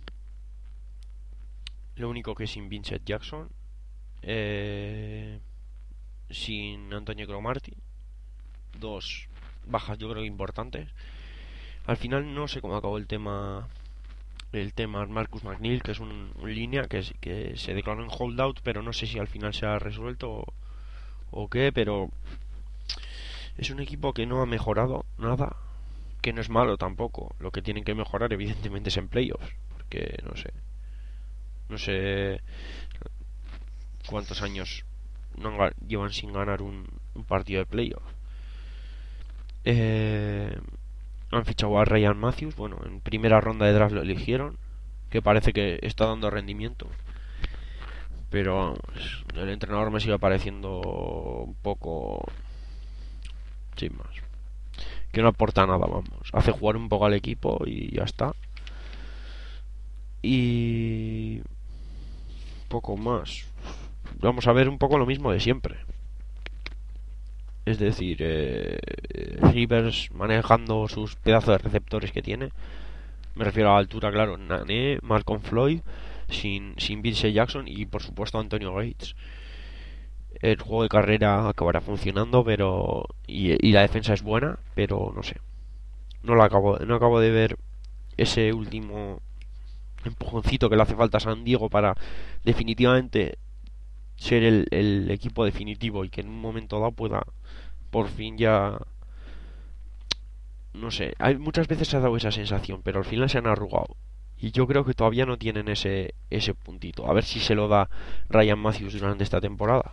lo único que sin Vincent Jackson, eh, sin Antonio Cromartie, dos bajas yo creo que importantes. Al final no sé cómo acabó el tema el tema Marcus McNeil, que es un, un línea que, que se declaró en holdout, pero no sé si al final se ha resuelto o, o qué, pero es un equipo que no ha mejorado nada, que no es malo tampoco. Lo que tienen que mejorar evidentemente es en playoffs, porque no sé no sé cuántos años no llevan sin ganar un, un partido de playoffs. eh Han fichado a Ryan Matthews, bueno, en primera ronda de draft lo eligieron, que parece que está dando rendimiento, pero vamos, el entrenador me sigue pareciendo un poco sin más, que no aporta nada, vamos, hace jugar un poco al equipo y ya está, y poco más. Vamos a ver un poco lo mismo de siempre. Es decir, eh, Rivers manejando sus pedazos de receptores que tiene. Me refiero a la altura, claro. Nane, Malcolm Floyd, sin, sin Vince Jackson y por supuesto Antonio Gates. El juego de carrera acabará funcionando, pero y, y la defensa es buena, pero no sé. No la acabo, no acabo de ver ese último empujoncito que le hace falta a San Diego para definitivamente ser el, el equipo definitivo y que en un momento dado pueda por fin ya, no sé, hay muchas veces se ha dado esa sensación, pero al final se han arrugado y yo creo que todavía no tienen ese ese puntito. A ver si se lo da Ryan Matthews durante esta temporada.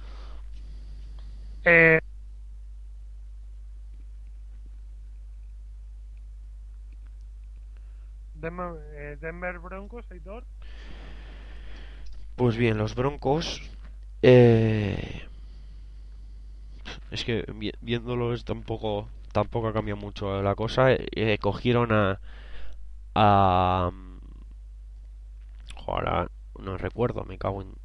eh, Denver, eh, Denver Broncos, Aitor. Pues bien, los Broncos, eh, es que vi- viéndolos tampoco tampoco ha cambiado mucho la cosa. Eh, eh, cogieron a a joder, ahora no recuerdo, me cago en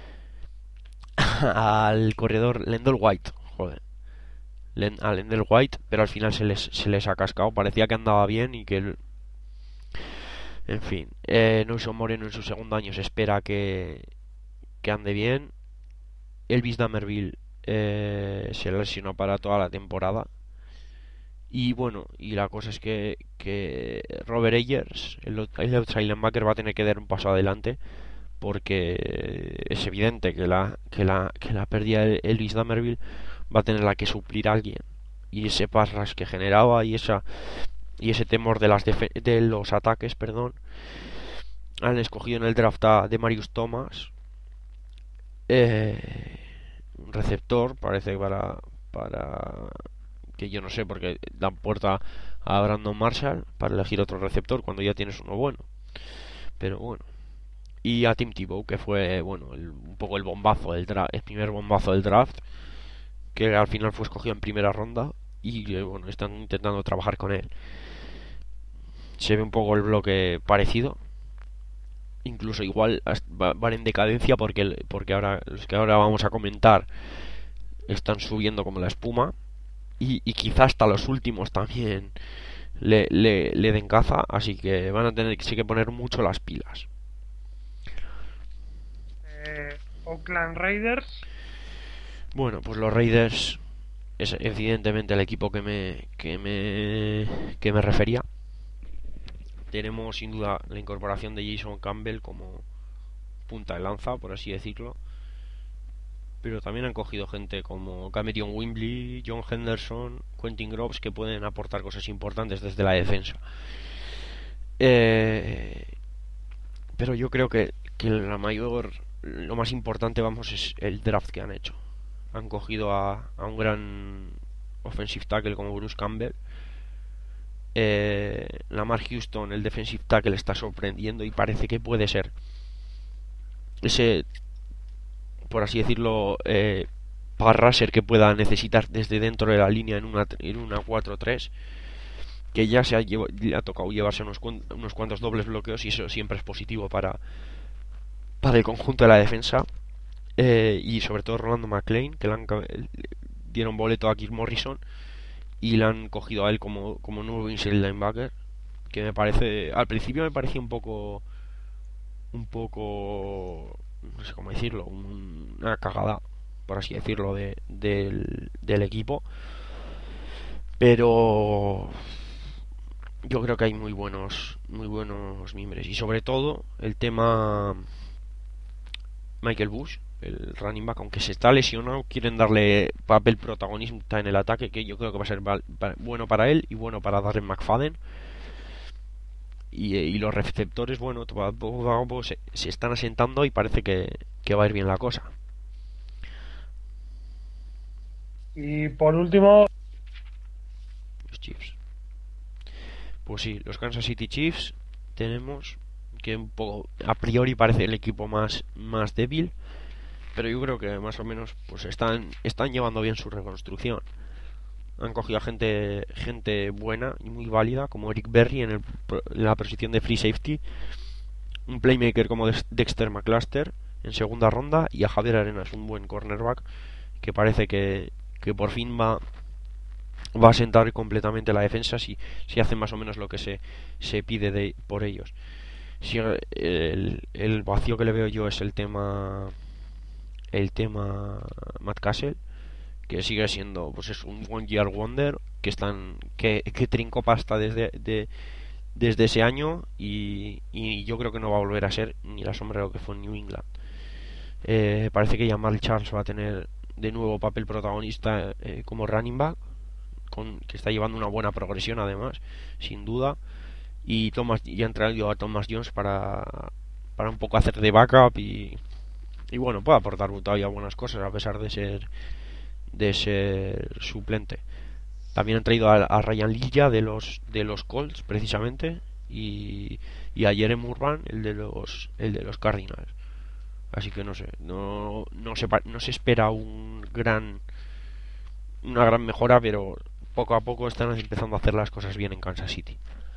al corredor Lendell White, joder, Len, a Lendell White, pero al final se les se les ha cascado. Parecía que andaba bien y que el, en fin, eh, Nelson Moreno en su segundo año se espera que que ande bien. Elvis Damerville eh, se lesionó para toda la temporada. Y bueno, y la cosa es que, que Robert Ayers, el, el outside linebacker, va a tener que dar un paso adelante porque es evidente que la que la, que la pérdida de Elvis Damerville va a tener la que suplir a alguien. y ese pass rush que generaba y esa y ese temor de las de los ataques, perdón. Han escogido en el draft a de Marius Thomas, eh, un receptor, parece para para que yo no sé, porque dan puerta a Brandon Marshall para elegir otro receptor cuando ya tienes uno bueno. Pero bueno. Y a Tim Tebow, que fue, bueno, el, un poco el bombazo del draft, el primer bombazo del draft, que al final fue escogido en primera ronda y eh, bueno, están intentando trabajar con él. Se ve un poco el bloque parecido. Incluso igual van en decadencia porque porque ahora los que ahora vamos a comentar están subiendo como la espuma. Y, y quizá hasta los últimos también le, le, le den caza, así que van a tener que, sí que poner mucho las pilas. Eh, Oakland Raiders. Bueno, pues los Raiders es evidentemente el equipo que me que me que me refería. Tenemos sin duda la incorporación de Jason Campbell como punta de lanza, por así decirlo. Pero también han cogido gente como Cameron Wimbley, John Henderson, Quentin Groves, que pueden aportar cosas importantes desde la defensa. Eh, pero yo creo que, que la mayor, lo más importante, vamos, es el draft que han hecho. Han cogido a, a un gran offensive tackle como Bruce Campbell. Eh, Lamar Houston, el defensive tackle, está sorprendiendo y parece que puede ser ese, por así decirlo, eh, pass rusher que pueda necesitar desde dentro de la línea en una, en una cuatro tres, que ya se ha, llevo, le ha tocado llevarse unos, unos cuantos dobles bloqueos y eso siempre es positivo para, para el conjunto de la defensa. Eh, y sobre todo Rolando McClain, que le han, dieron boleto a Kirk Morrison y le han cogido a él como, como nuevo inside linebacker, que me parece, al principio me parecía un poco un poco no sé cómo decirlo, un, una cagada, por así decirlo, de, del, del equipo, pero yo creo que hay muy buenos muy buenos miembros, y sobre todo el tema Michael Bush, el running back, aunque se está lesionado, quieren darle papel protagonista en el ataque, que yo creo que va a ser bueno para él y bueno para Darren McFadden. Y, y los receptores, bueno, poco a poco se, se están asentando y parece que, que va a ir bien la cosa. Y por último, los Chiefs. Pues sí, los Kansas City Chiefs tenemos que un poco a priori parece el equipo más, más débil, pero yo creo que más o menos pues están están llevando bien su reconstrucción. Han cogido a gente gente buena y muy válida como Eric Berry en, el, en la posición de free safety, un playmaker como Dexter McCluster en segunda ronda, y a Javier Arenas, un buen cornerback que parece que, que por fin va va a sentar completamente la defensa si, si hacen más o menos lo que se, se pide de, por ellos. Si el, el vacío que le veo yo es el tema el tema Matt Cassell, que sigue siendo pues es un one year wonder que están que, que trincó pasta desde de, desde ese año y, y yo creo que no va a volver a ser ni la sombra de lo que fue en New England. Eh, parece que Jamal Charles va a tener de nuevo papel protagonista eh, como running back, con, que está llevando una buena progresión además, sin duda, y Thomas, ya han traído a Thomas Jones para para un poco hacer de backup y, y bueno, puede aportar todavía buenas cosas a pesar de ser de ser suplente. También han traído a, a Ryan Lilla de los de los Colts precisamente, y, y a Jeremy Urban, el de los el de los Cardinals. Así que no sé, no no se no se espera un gran una gran mejora, pero poco a poco están empezando a hacer las cosas bien en Kansas City.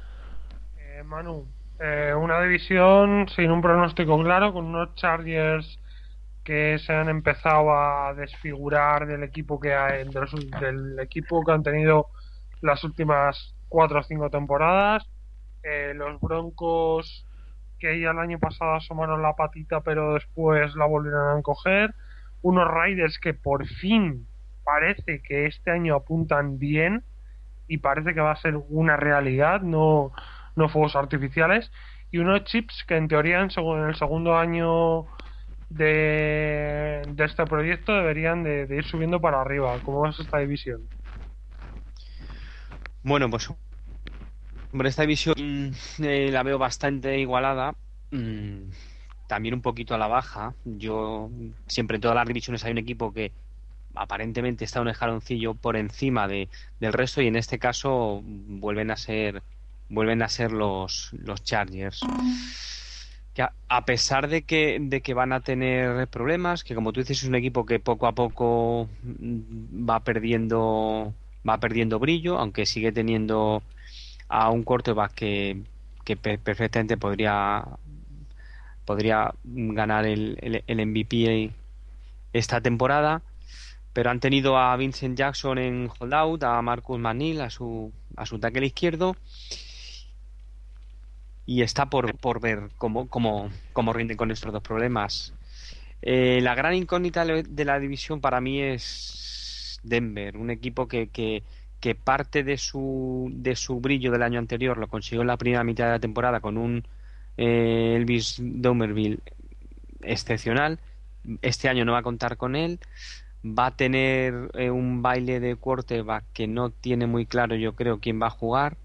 Eh, Manu, eh, una división sin un pronóstico claro, con unos Chargers que se han empezado a desfigurar del equipo que hay, del, del equipo que han tenido las últimas cuatro o cinco temporadas. Eh, los Broncos, que ya el año pasado asomaron la patita pero después la volvieron a coger. Unos Raiders que por fin parece que este año apuntan bien y parece que va a ser una realidad, no, no fuegos artificiales. Y unos Chiefs que en teoría en, seg- en el segundo año de, de este proyecto deberían de, de ir subiendo para arriba. ¿Cómo ves esta división? Bueno, pues hombre, esta división eh, la veo bastante igualada. Mm, también un poquito a la baja. Yo siempre en todas las divisiones hay un equipo que aparentemente está un escaloncillo por encima de, del resto y en este caso vuelven a ser vuelven a ser los, los Chargers. Que a, a pesar de que, de que van a tener problemas, que como tú dices es un equipo que poco a poco mm, va perdiendo va perdiendo brillo, aunque sigue teniendo a un quarterback que, que pe- perfectamente podría podría ganar el, el, el M V P esta temporada, pero han tenido a Vincent Jackson en holdout, a Marcus McNeil a su a su tackle izquierdo y está por, por ver cómo, cómo, cómo rinden con estos dos problemas. Eh, la gran incógnita de la división para mí es Denver, un equipo que, que, que parte de su, de su brillo del año anterior lo consiguió en la primera mitad de la temporada con un eh, Elvis Dumervil excepcional. Este año no va a contar con él. Va a tener eh, un baile de quarterback que no tiene muy claro, yo creo, quién va a jugar.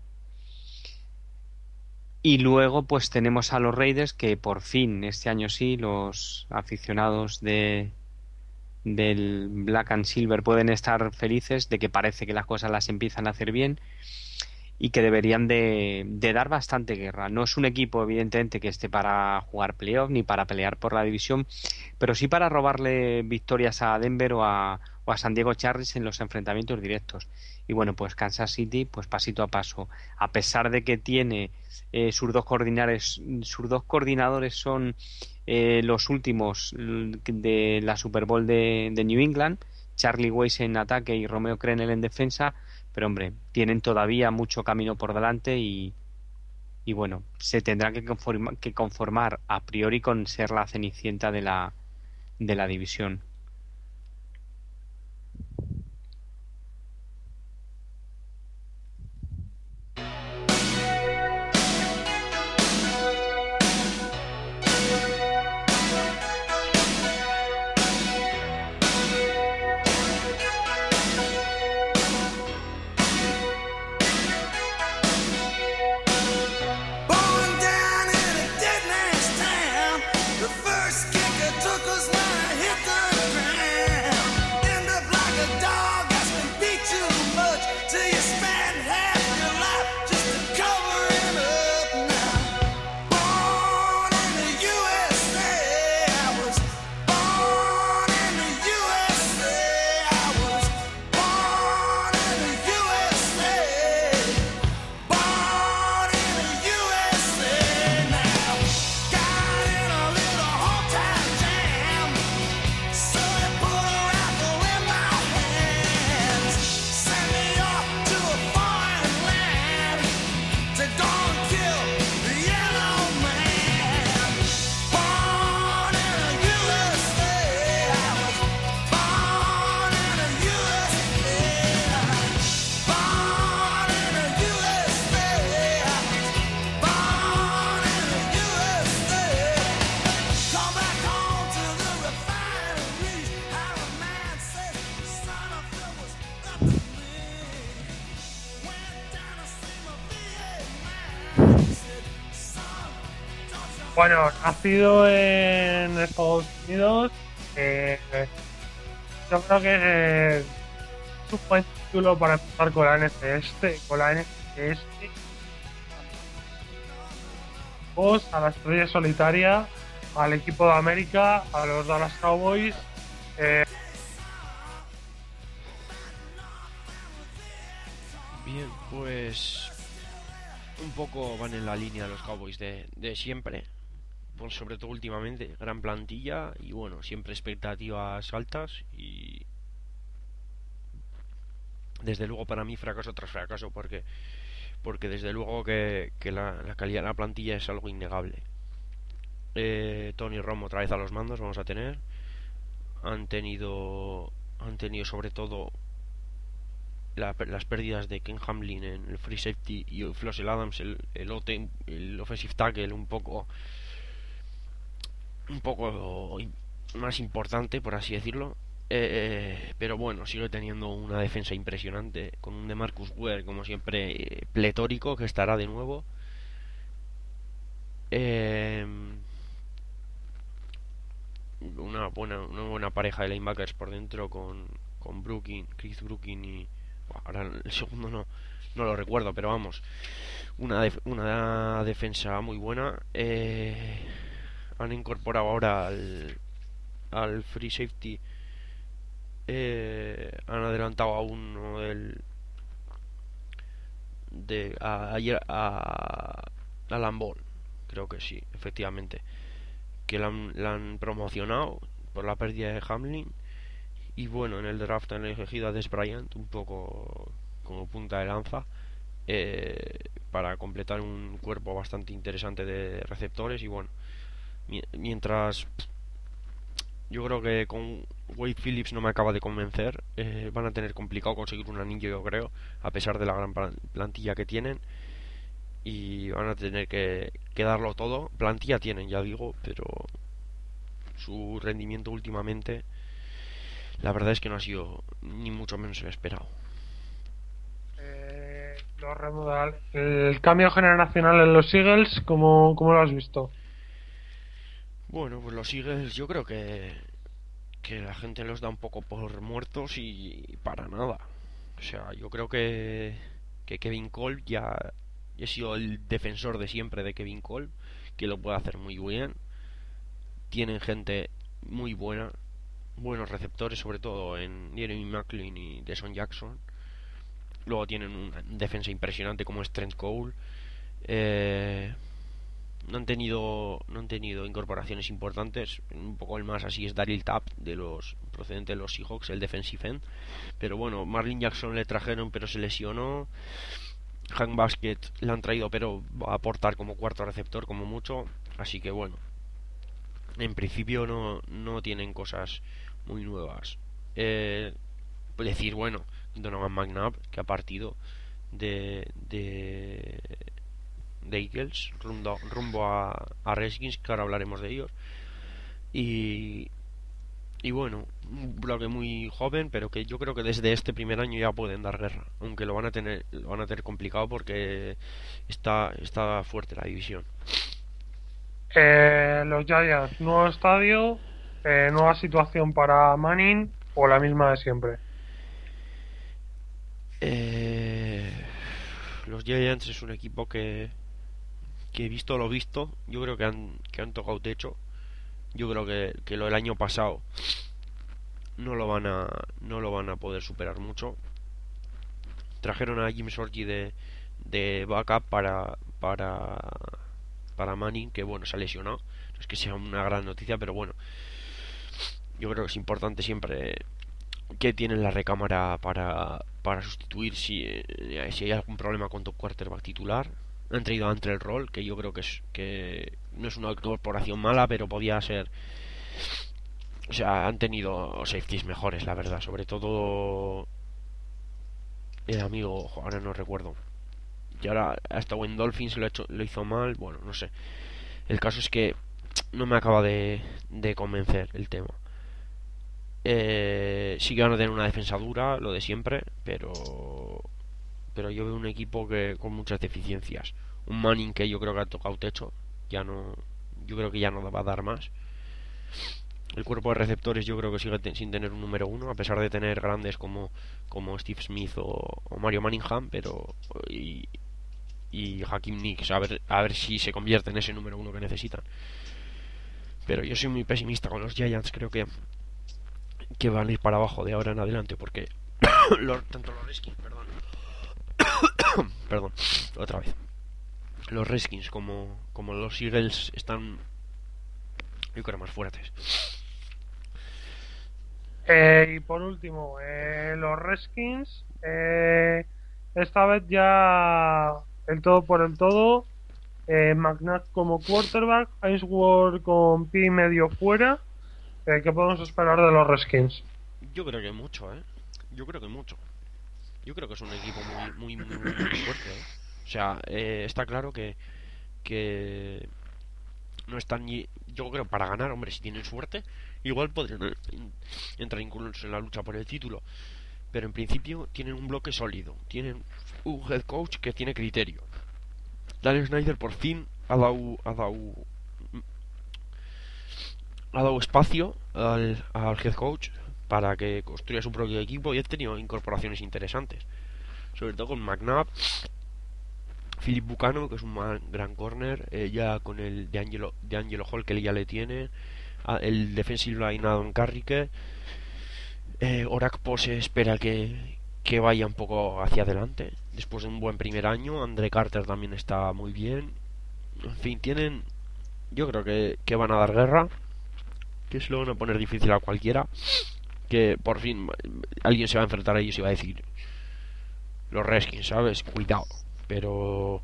Y luego, pues tenemos a los Raiders que por fin, este año sí, los aficionados de del Black and Silver pueden estar felices de que parece que las cosas las empiezan a hacer bien y que deberían de, de dar bastante guerra. No es un equipo, evidentemente, que esté para jugar playoff ni para pelear por la división, pero sí para robarle victorias a Denver o a, o a San Diego Chargers en los enfrentamientos directos. Y bueno, pues Kansas City, pues pasito a paso. A pesar de que tiene eh, sus dos coordinadores, sus dos coordinadores son eh, los últimos de la Super Bowl de, de New England, Charlie Weis en ataque y Romeo Crennel en defensa. Pero hombre, tienen todavía mucho camino por delante y, y bueno, se tendrán que conformar, que conformar a priori con ser la cenicienta de la, de la división. Bueno, nacido en Estados Unidos, eh, yo creo que eh, es un buen título para empezar con la N F C este, con la N F C este. Vos, a la estrella solitaria, al equipo de América, a los Dallas Cowboys. Eh... Bien, pues un poco van en la línea los Cowboys de, de siempre. Pues sobre todo últimamente, gran plantilla y bueno, siempre expectativas altas y desde luego para mí fracaso tras fracaso porque porque desde luego que, que la, la calidad de la plantilla es algo innegable. eh, Tony Romo otra vez a los mandos vamos a tener, han tenido han tenido sobre todo la, las pérdidas de Ken Hamlin en el free safety y Flossie Adams el, el, O T, el offensive tackle un poco un poco más importante, por así decirlo. Eh, pero bueno, sigue teniendo una defensa impresionante, con un DeMarcus Ware, como siempre, eh, pletórico, que estará de nuevo. Eh, una buena una buena pareja de linebackers por dentro con, con Brookin, Chris Brookin y... Buah, ahora el segundo no, no lo recuerdo, pero vamos, una, def- una defensa muy buena. Eh, han incorporado ahora al, al free safety, eh, han adelantado a uno del de a, ayer a Alan Ball, creo que sí, efectivamente, que la han, la han promocionado por la pérdida de Hamlin. Y bueno, en el draft han elegido a Des Bryant un poco como punta de lanza, eh, para completar un cuerpo bastante interesante de receptores. Y bueno, mientras yo creo que con Wade Phillips no me acaba de convencer, eh, van a tener complicado conseguir un anillo, yo creo, a pesar de la gran plantilla que tienen, y van a tener que, que darlo todo. Plantilla tienen, ya digo, pero su rendimiento últimamente, la verdad es que no ha sido ni mucho menos el esperado. Eh, los remodel el cambio generacional en los Eagles, ¿cómo, cómo lo has visto? Bueno, pues los Eagles yo creo que, que la gente los da un poco por muertos y para nada. O sea, yo creo que, que Kevin Kolb ya... He sido el defensor de siempre de Kevin Kolb, que lo puede hacer muy bien. Tienen gente muy buena, buenos receptores, sobre todo en Jeremy Maclin y Deshaun Jackson. Luego tienen una defensa impresionante como es Trent Cole. Eh, no han tenido no han tenido incorporaciones importantes. Un poco el más así es Daryl Tapp, de los procedente de los Seahawks, el defensive end. Pero bueno, Marlin Jackson le trajeron, pero se lesionó. Hank Basket le han traído, pero va a aportar como cuarto receptor como mucho. Así que bueno, en principio no, no tienen cosas muy nuevas. Eh, decir, bueno, Donovan McNabb, que ha partido de de, de Eagles rumbo, rumbo a, a Redskins, que ahora hablaremos de ellos. Y, y bueno, un bloque muy joven, pero que yo creo que desde este primer año ya pueden dar guerra, aunque lo van a tener lo van a tener complicado porque está está fuerte la división. Eh, los Giants, nuevo estadio, eh, nueva situación para Manning, o la misma de siempre. Eh, los Giants es un equipo que que he visto lo visto, yo creo que han que han tocado techo. Yo creo que, que lo del año pasado no lo van a no lo van a poder superar mucho. Trajeron a Jim Sorgi de, de backup para para para Manning, que bueno, se ha lesionado. No es que sea una gran noticia, pero bueno, yo creo que es importante siempre que tienen la recámara para, para sustituir si, eh, si hay algún problema con tu quarterback titular. Han traído a Antrell Roll, que yo creo que es que no es una incorporación mala, pero podía ser. O sea, han tenido safeties mejores, la verdad. Sobre todo el amigo, ahora no recuerdo. Y ahora hasta en Dolphins lo, hecho, lo hizo mal. Bueno, no sé. El caso es que no me acaba de, de convencer el tema. Eh, sí que van a tener una defensa dura, lo de siempre, pero pero yo veo un equipo que con muchas deficiencias. Un Manning que yo creo que ha tocado techo, ya no, yo creo que ya no va a dar más. El cuerpo de receptores yo creo que sigue te sin tener un número uno, a pesar de tener grandes como como Steve Smith o, o Mario Manningham, pero y, y Hakeem Nicks, a ver a ver si se convierte en ese número uno que necesitan. Pero yo soy muy pesimista con los Giants, creo que que van a ir para abajo de ahora en adelante, porque los, tanto los Redskins, perdón, perdón, otra vez, los Redskins como, como los Eagles están, yo creo, más fuertes. Eh, y por último, eh, los Redskins, eh, esta vez ya el todo por el todo, eh, McNabb como quarterback, Ainsworth con pie medio fuera. Eh, ¿Qué podemos esperar de los Redskins? Yo creo que mucho, ¿eh? Yo creo que mucho. Yo creo que es un equipo muy, muy, muy, muy, muy fuerte, ¿eh? O sea, eh, está claro que, que no están ni, yo creo, para ganar, hombre, si tienen suerte, igual podrían eh, entrar incluso en la lucha por el título. Pero en principio tienen un bloque sólido, tienen un head coach que tiene criterio. Dan Snyder por fin ha dado, ha dado, ha dado espacio al, al head coach para que construya su propio equipo y ha tenido incorporaciones interesantes, sobre todo con McNabb, Philip Buchanan, que es un gran corner, eh, ya con el de Angelo, de Angelo Hall, que ya le tiene, el defensive line Adam Carrique, eh, Orakpo se espera que, que vaya un poco hacia adelante después de un buen primer año. Andre Carter también está muy bien. En fin, tienen, yo creo que, que van a dar guerra, que se lo van a poner difícil a cualquiera, que por fin alguien se va a enfrentar a ellos y va a decir: los Redskins, ¿sabes? Cuidado. Pero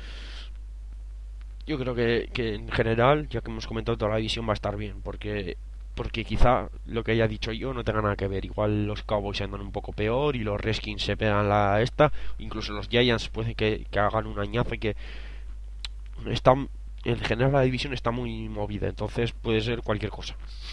yo creo que, que en general, ya que hemos comentado, toda la división va a estar bien, porque porque quizá lo que haya dicho yo no tenga nada que ver. Igual los Cowboys andan un poco peor y los Redskins se pegan la esta, incluso los Giants puede que, que hagan un añazo y que están, en general la división está muy movida, entonces puede ser cualquier cosa.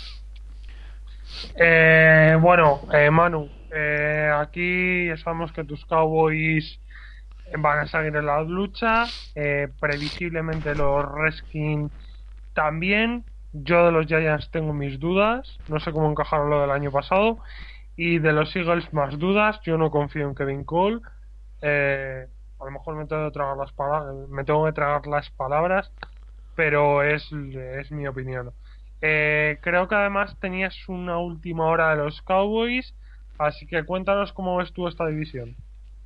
Eh, bueno, eh, Manu, eh, aquí ya sabemos que tus Cowboys van a seguir en la lucha, eh, previsiblemente los Redskins también. Yo de los Giants tengo mis dudas, no sé cómo encajaron lo del año pasado, y de los Eagles más dudas. Yo no confío en Kevin Cole, eh, a lo mejor me tengo que tragar las palabras, me tengo que tragar las palabras, pero es, es mi opinión. Eh, creo que además tenías una última hora de los Cowboys, así que cuéntanos cómo ves tú esta división.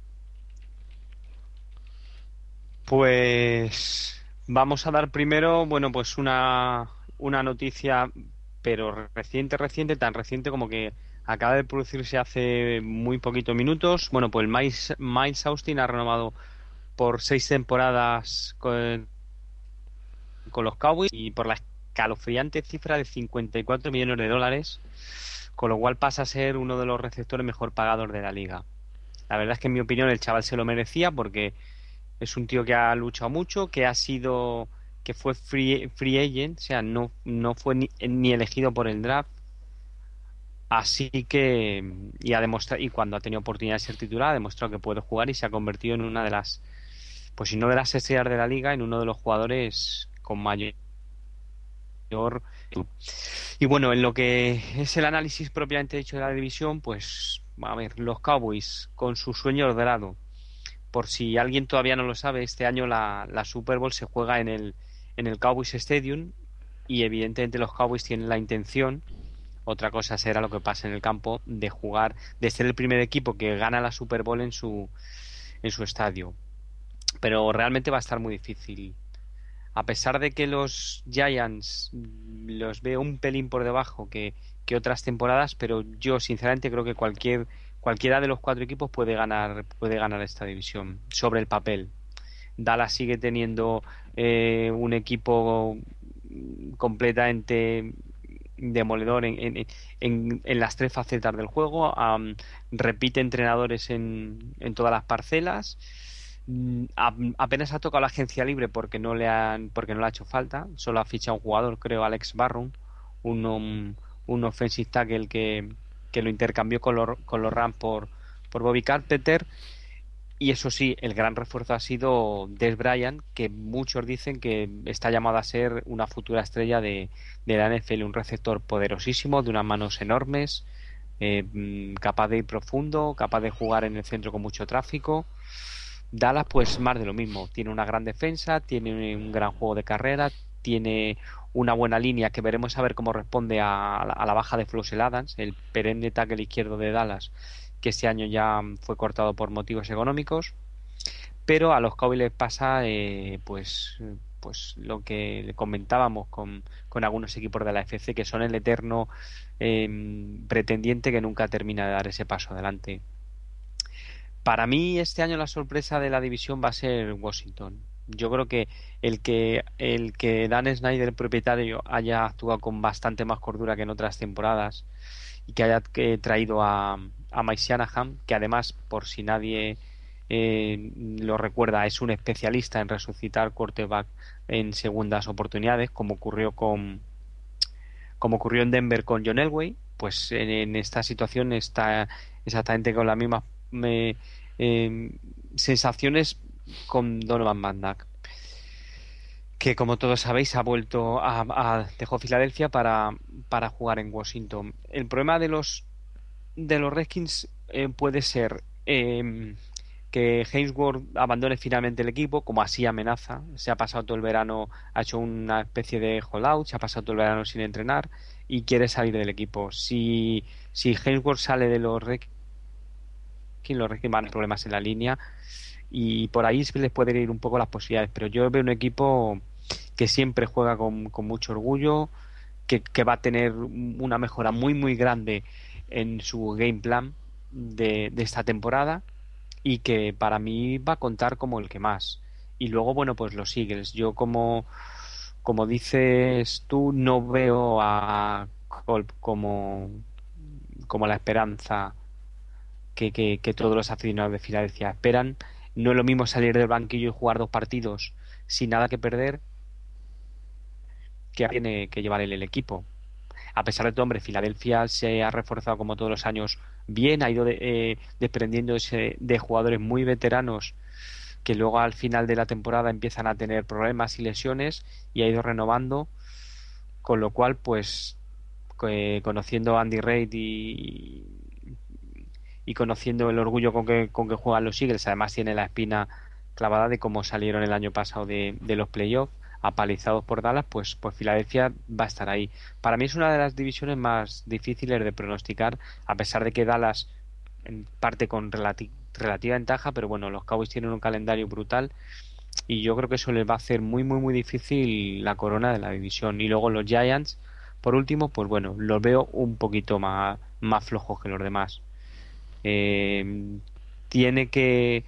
Pues vamos a dar primero, bueno, pues una, una noticia, pero reciente, reciente, tan reciente como que acaba de producirse hace muy poquitos minutos. Bueno, pues Miles, Miles Austin ha renovado por seis temporadas con, con los Cowboys y por la escalofriante cifra de cincuenta y cuatro millones de dólares, con lo cual pasa a ser uno de los receptores mejor pagados de la liga. La verdad es que en mi opinión el chaval se lo merecía, porque es un tío que ha luchado mucho, que ha sido, que fue free, free agent, o sea, no, no fue ni, ni elegido por el draft. Así que, y ha demostrado, y cuando ha tenido oportunidad de ser titular, ha demostrado que puede jugar y se ha convertido en una de las, pues si no de las estrellas de la liga, en uno de los jugadores con mayor. Y bueno, en lo que es el análisis propiamente dicho de la división, pues a ver, los Cowboys con su sueño dorado. Por si alguien todavía no lo sabe, este año la, la Super Bowl se juega en el, en el Cowboys Stadium, y evidentemente los Cowboys tienen la intención, otra cosa será lo que pasa en el campo, de jugar, de ser el primer equipo que gana la Super Bowl en su, en su estadio. Pero realmente va a estar muy difícil. A pesar de que los Giants los veo un pelín por debajo que, que otras temporadas, pero yo sinceramente creo que cualquier cualquiera de los cuatro equipos puede ganar puede ganar esta división sobre el papel. Dallas sigue teniendo eh, un equipo completamente demoledor en, en, en, en las tres facetas del juego. Um, repite entrenadores en, en todas las parcelas. A, apenas ha tocado la agencia libre porque no le han porque no le ha hecho falta. Solo ha fichado un jugador, creo, Alex Barron, un, un, un offensive tackle que que lo intercambió con los, con los Rams por, por Bobby Carpenter. Y eso sí, el gran refuerzo ha sido Dez Bryant, que muchos dicen que está llamado a ser una futura estrella de, de la N F L, un receptor poderosísimo, de unas manos enormes, eh, capaz de ir profundo, capaz de jugar en el centro con mucho tráfico. Dallas, pues más de lo mismo, tiene una gran defensa, tiene un gran juego de carrera, tiene una buena línea que veremos a ver cómo responde a la, a la baja de Flosel Adams, el perenne tackle izquierdo de Dallas, que este año ya fue cortado por motivos económicos. Pero a los Cowboys les pasa eh, pues pues lo que le comentábamos con, con algunos equipos de la F C, que son el eterno eh, pretendiente que nunca termina de dar ese paso adelante. Para mí este año la sorpresa de la división va a ser Washington. Yo creo que el que el que Dan Snyder, el propietario, haya actuado con bastante más cordura que en otras temporadas y que haya que traído a, a Mike Shanahan, que además, por si nadie eh, lo recuerda, es un especialista en resucitar quarterback en segundas oportunidades, como ocurrió con como ocurrió en Denver con John Elway. Pues en, en esta situación está exactamente con las mismas me, eh, sensaciones con Donovan McNabb, que como todos sabéis ha vuelto a, a dejó Filadelfia para, para jugar en Washington. El problema de los de los Redskins eh, puede ser eh, que Hainsworth abandone finalmente el equipo, como así amenaza. Se ha pasado todo el verano, ha hecho una especie de holdout, se ha pasado todo el verano sin entrenar y quiere salir del equipo. Si, si Hainsworth sale de los Redskins, los Redskins van a tener problemas en la línea y por ahí se les pueden ir un poco las posibilidades, pero yo veo un equipo que siempre juega con, con mucho orgullo, que, que va a tener una mejora muy muy grande en su game plan de, de esta temporada y que para mí va a contar como el que más. Y luego, bueno, pues los Eagles. Yo como como dices tú, no veo a Kolb como como la esperanza que, que, que todos los aficionados de Filadelfia esperan. No es lo mismo salir del banquillo y jugar dos partidos sin nada que perder que tiene que llevar el, el equipo. A pesar de todo, hombre, Filadelfia se ha reforzado como todos los años bien, ha ido de, eh, desprendiéndose de jugadores muy veteranos que luego al final de la temporada empiezan a tener problemas y lesiones y ha ido renovando, con lo cual pues eh, conociendo a Andy Reid y, y conociendo el orgullo con que, con que juegan los Eagles, además tiene la espina clavada de cómo salieron el año pasado de, de los playoffs apalizados por Dallas, pues, pues Filadelfia va a estar ahí. Para mí es una de las divisiones más difíciles de pronosticar, a pesar de que Dallas en parte con relati- relativa ventaja, pero bueno, los Cowboys tienen un calendario brutal y yo creo que eso les va a hacer muy muy muy difícil la corona de la división. Y luego los Giants, por último, pues bueno, los veo un poquito más, más flojos que los demás. Eh, tiene que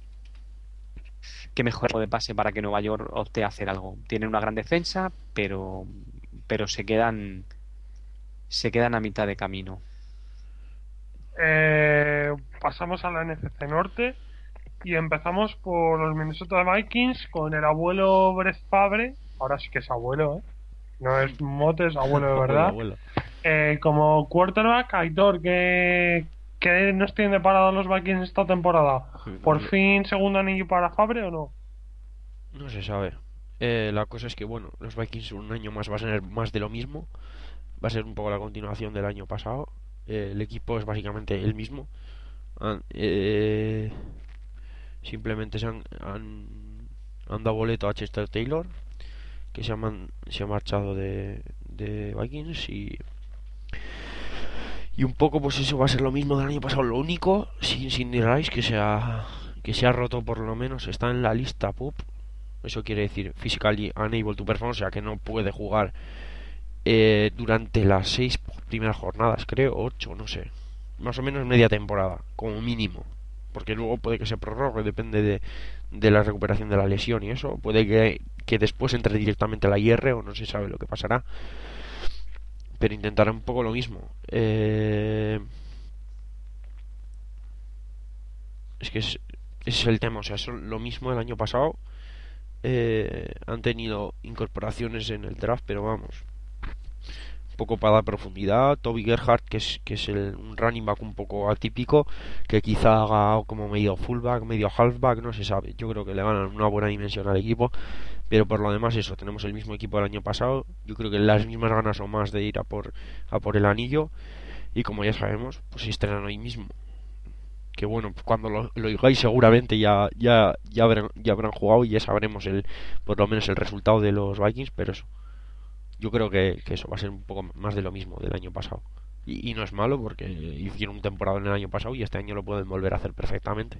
que mejor de pase para que Nueva York opte a hacer algo. Tienen una gran defensa, pero pero se quedan se quedan a mitad de camino. Eh, pasamos a la N F C Norte y empezamos por los Minnesota Vikings con el abuelo Brett Favre. Ahora sí que es abuelo, ¿eh? No es mote, es abuelo de verdad. abuelo, abuelo. Eh, como quarterback, Aitor, ¿qué, ¿qué nos tiene parado los Vikings esta temporada? ¿Por fin segundo anillo para Favre o no? No se sabe. Eh, la cosa es que, bueno, los Vikings un año más va a ser más de lo mismo. Va a ser un poco la continuación del año pasado. Eh, el equipo es básicamente el mismo. Han, eh, simplemente se han, han, han dado boleto a Chester Taylor, que se ha, man, se ha marchado de, de Vikings y y un poco pues eso va a ser lo mismo del año pasado. Lo único, sin Cindy Rice, que se ha que se ha roto por lo menos, está en la lista P U P. Eso quiere decir physically unable to perform, o sea que no puede jugar eh, durante las seis primeras jornadas, creo, ocho, no sé, más o menos media temporada, como mínimo, porque luego puede que se prorrogue, depende de, de la recuperación de la lesión y eso, puede que, que después entre directamente a la I R o no se sabe lo que pasará, pero intentará un poco lo mismo. Eh... Es que es, ese es el tema, o sea, es lo mismo el año pasado. Eh, han tenido incorporaciones en el draft, pero vamos, un poco para dar profundidad. Toby Gerhardt, que es, que es el, un running back un poco atípico, que quizá haga como medio fullback, medio halfback, no se sabe. Yo creo que le van a dar una buena dimensión al equipo, pero por lo demás eso, tenemos el mismo equipo del año pasado. Yo creo que las mismas ganas o más de ir a por, a por el anillo, y como ya sabemos, pues se estrenan hoy mismo. Que bueno, cuando lo, lo oigáis seguramente ya ya ya habrán, ya habrán jugado y ya sabremos el por lo menos el resultado de los Vikings, pero eso, yo creo que, que eso va a ser un poco más de lo mismo del año pasado y, y no es malo porque hicieron un temporada en el año pasado y este año lo pueden volver a hacer perfectamente.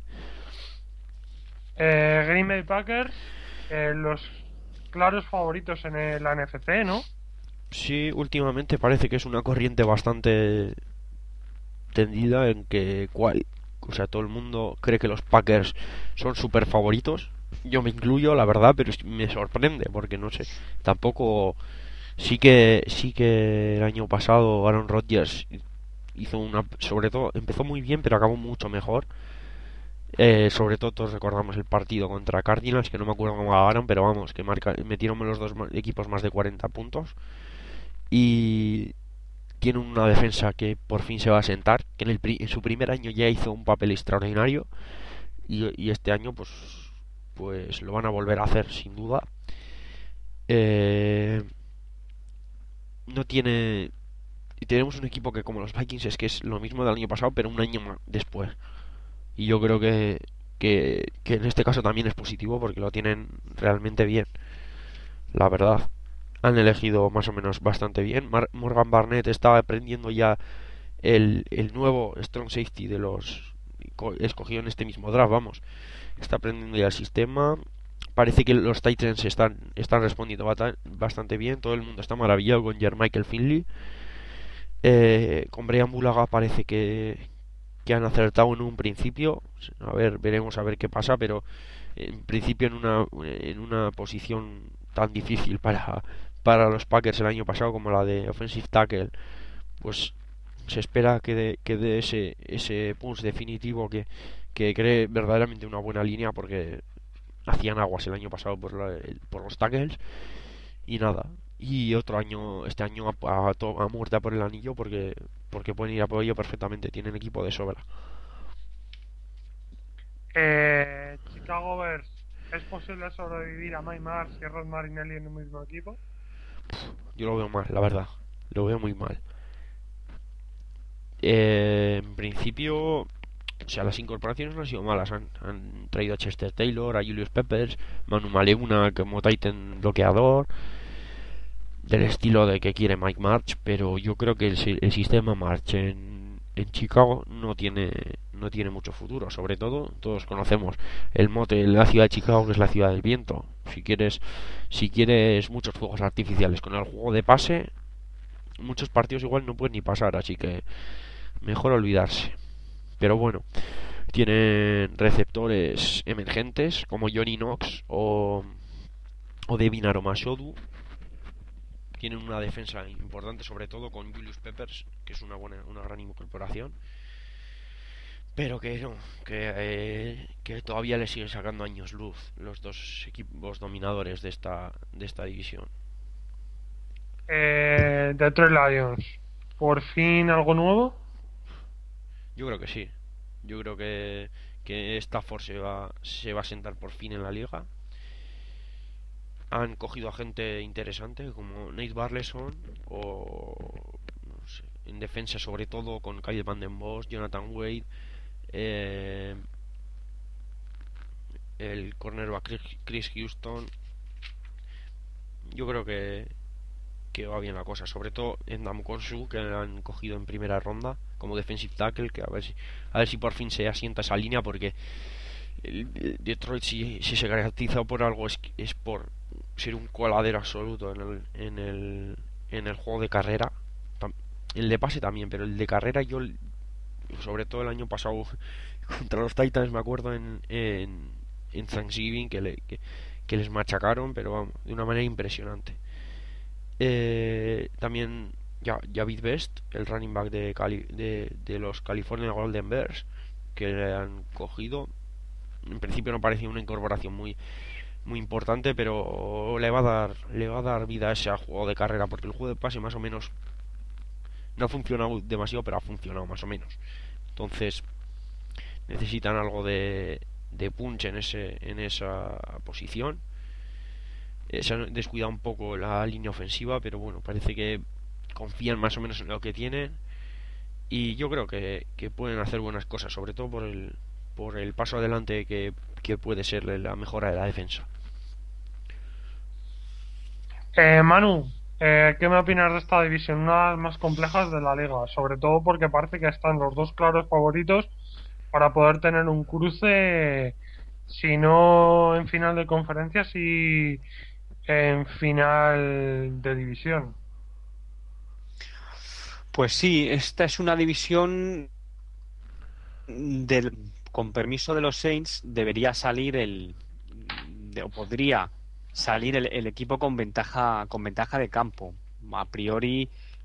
eh, Green Bay Packers, eh, los claros favoritos en el, la N F C, ¿no? Sí, últimamente parece que es una corriente bastante tendida en que cual o sea, todo el mundo cree que los Packers son súper favoritos. Yo me incluyo, la verdad, pero me sorprende porque no sé. Tampoco. Sí que sí que el año pasado Aaron Rodgers hizo una. Sobre todo, empezó muy bien, pero acabó mucho mejor. Eh, sobre todo todos recordamos el partido contra Cardinals, que no me acuerdo cómo acabaron, pero vamos, que marca, metieron los dos equipos más de cuarenta puntos. Y tiene una defensa que por fin se va a sentar, que en, el, en su primer año ya hizo un papel extraordinario. Y, y este año pues, pues lo van a volver a hacer sin duda. Eh, no tiene... Y tenemos un equipo que como los Vikings es que es lo mismo del año pasado, pero un año más después. Y yo creo que, que, que en este caso también es positivo porque lo tienen realmente bien. La verdad. Han elegido más o menos bastante bien. Mar Morgan Barnett estaba aprendiendo ya el, el nuevo strong safety de los escogido en este mismo draft, vamos. Está aprendiendo ya el sistema. Parece que los Titans están, están respondiendo bastante bien. Todo el mundo está maravillado con Jermichael Finley. Eh, con Brian Bulaga parece que, que han acertado en un principio. A ver, veremos a ver qué pasa, pero en principio en una, en una posición tan difícil para, para los Packers el año pasado como la de offensive tackle, pues se espera que dé que de ese, ese punch definitivo que, que cree verdaderamente una buena línea, porque hacían aguas el año pasado por, la, por los tackles. Y nada, y otro año, este año a, a, a muerte por el anillo, porque porque pueden ir a por ello perfectamente, tienen equipo de sobra. Eh, Chicago Bears, ¿es posible sobrevivir a Mike Martz y Rod Marinelli en un mismo equipo? Yo lo veo mal, la verdad, lo veo muy mal. Eh, en principio, o sea, las incorporaciones no han sido malas. Han, han traído a Chester Taylor, a Julius Peppers, Manu Maleuna como Titan bloqueador, del estilo de que quiere Mike Martz, pero yo creo que el, el sistema Martz en, en Chicago no tiene no tiene mucho futuro. Sobre todo, todos conocemos el mote de la ciudad de Chicago, que es la ciudad del viento. Si quieres, si quieres muchos fuegos artificiales con el juego de pase, muchos partidos igual no pueden ni pasar, así que mejor olvidarse. Pero bueno, tienen receptores emergentes como Johnny Knox o, o Devin Aromashodu. Tienen una defensa importante, sobre todo con Julius Peppers, que es una buena, una gran incorporación. Pero que no, que, eh, que todavía le siguen sacando años luz los dos equipos dominadores de esta, de esta división. Eh, Detroit Lions, ¿por fin algo nuevo? Yo creo que sí. Yo creo que, que Stafford se va, se va a sentar por fin en la liga. Han cogido a gente interesante como Nate Burleson o no sé, en defensa sobre todo con Kyle Van Den Bosch, Jonathan Wade, eh, el cornerback Chris Houston. Yo creo que que va bien la cosa, sobre todo en Damkonsu, que lo han cogido en primera ronda como defensive tackle, que a ver si a ver si por fin se asienta esa línea, porque el, el Detroit si, si se caracteriza por algo es, es por ser un coladero absoluto en el, en el en el juego de carrera. El de pase también, pero el de carrera, yo sobre todo el año pasado contra los Titans me acuerdo en, en, en Thanksgiving que, le, que, que les machacaron, pero vamos, de una manera impresionante. Eh, también ya, Javid Best, el running back de, Cali, de, de los California Golden Bears, que le han cogido. En principio no parecía una incorporación muy muy importante, pero le va a dar le va a dar vida a ese juego de carrera, porque el juego de pase más o menos no ha funcionado demasiado, pero ha funcionado más o menos. Entonces necesitan algo de, de punch en ese en esa posición. Eh, se han descuidado un poco la línea ofensiva, pero bueno, parece que confían más o menos en lo que tienen, y yo creo que, que pueden hacer buenas cosas, sobre todo por el por el paso adelante que, que puede ser la mejora de la defensa. Eh, Manu, eh, ¿qué me opinas de esta división? Una de las más complejas de la liga, sobre todo porque parece que están los dos claros favoritos para poder tener un cruce, si no en final de conferencia, si en final de división. Pues sí, esta es una división del, con permiso de los Saints, debería salir el de, o podría salir el, el equipo con ventaja con ventaja de campo. A priori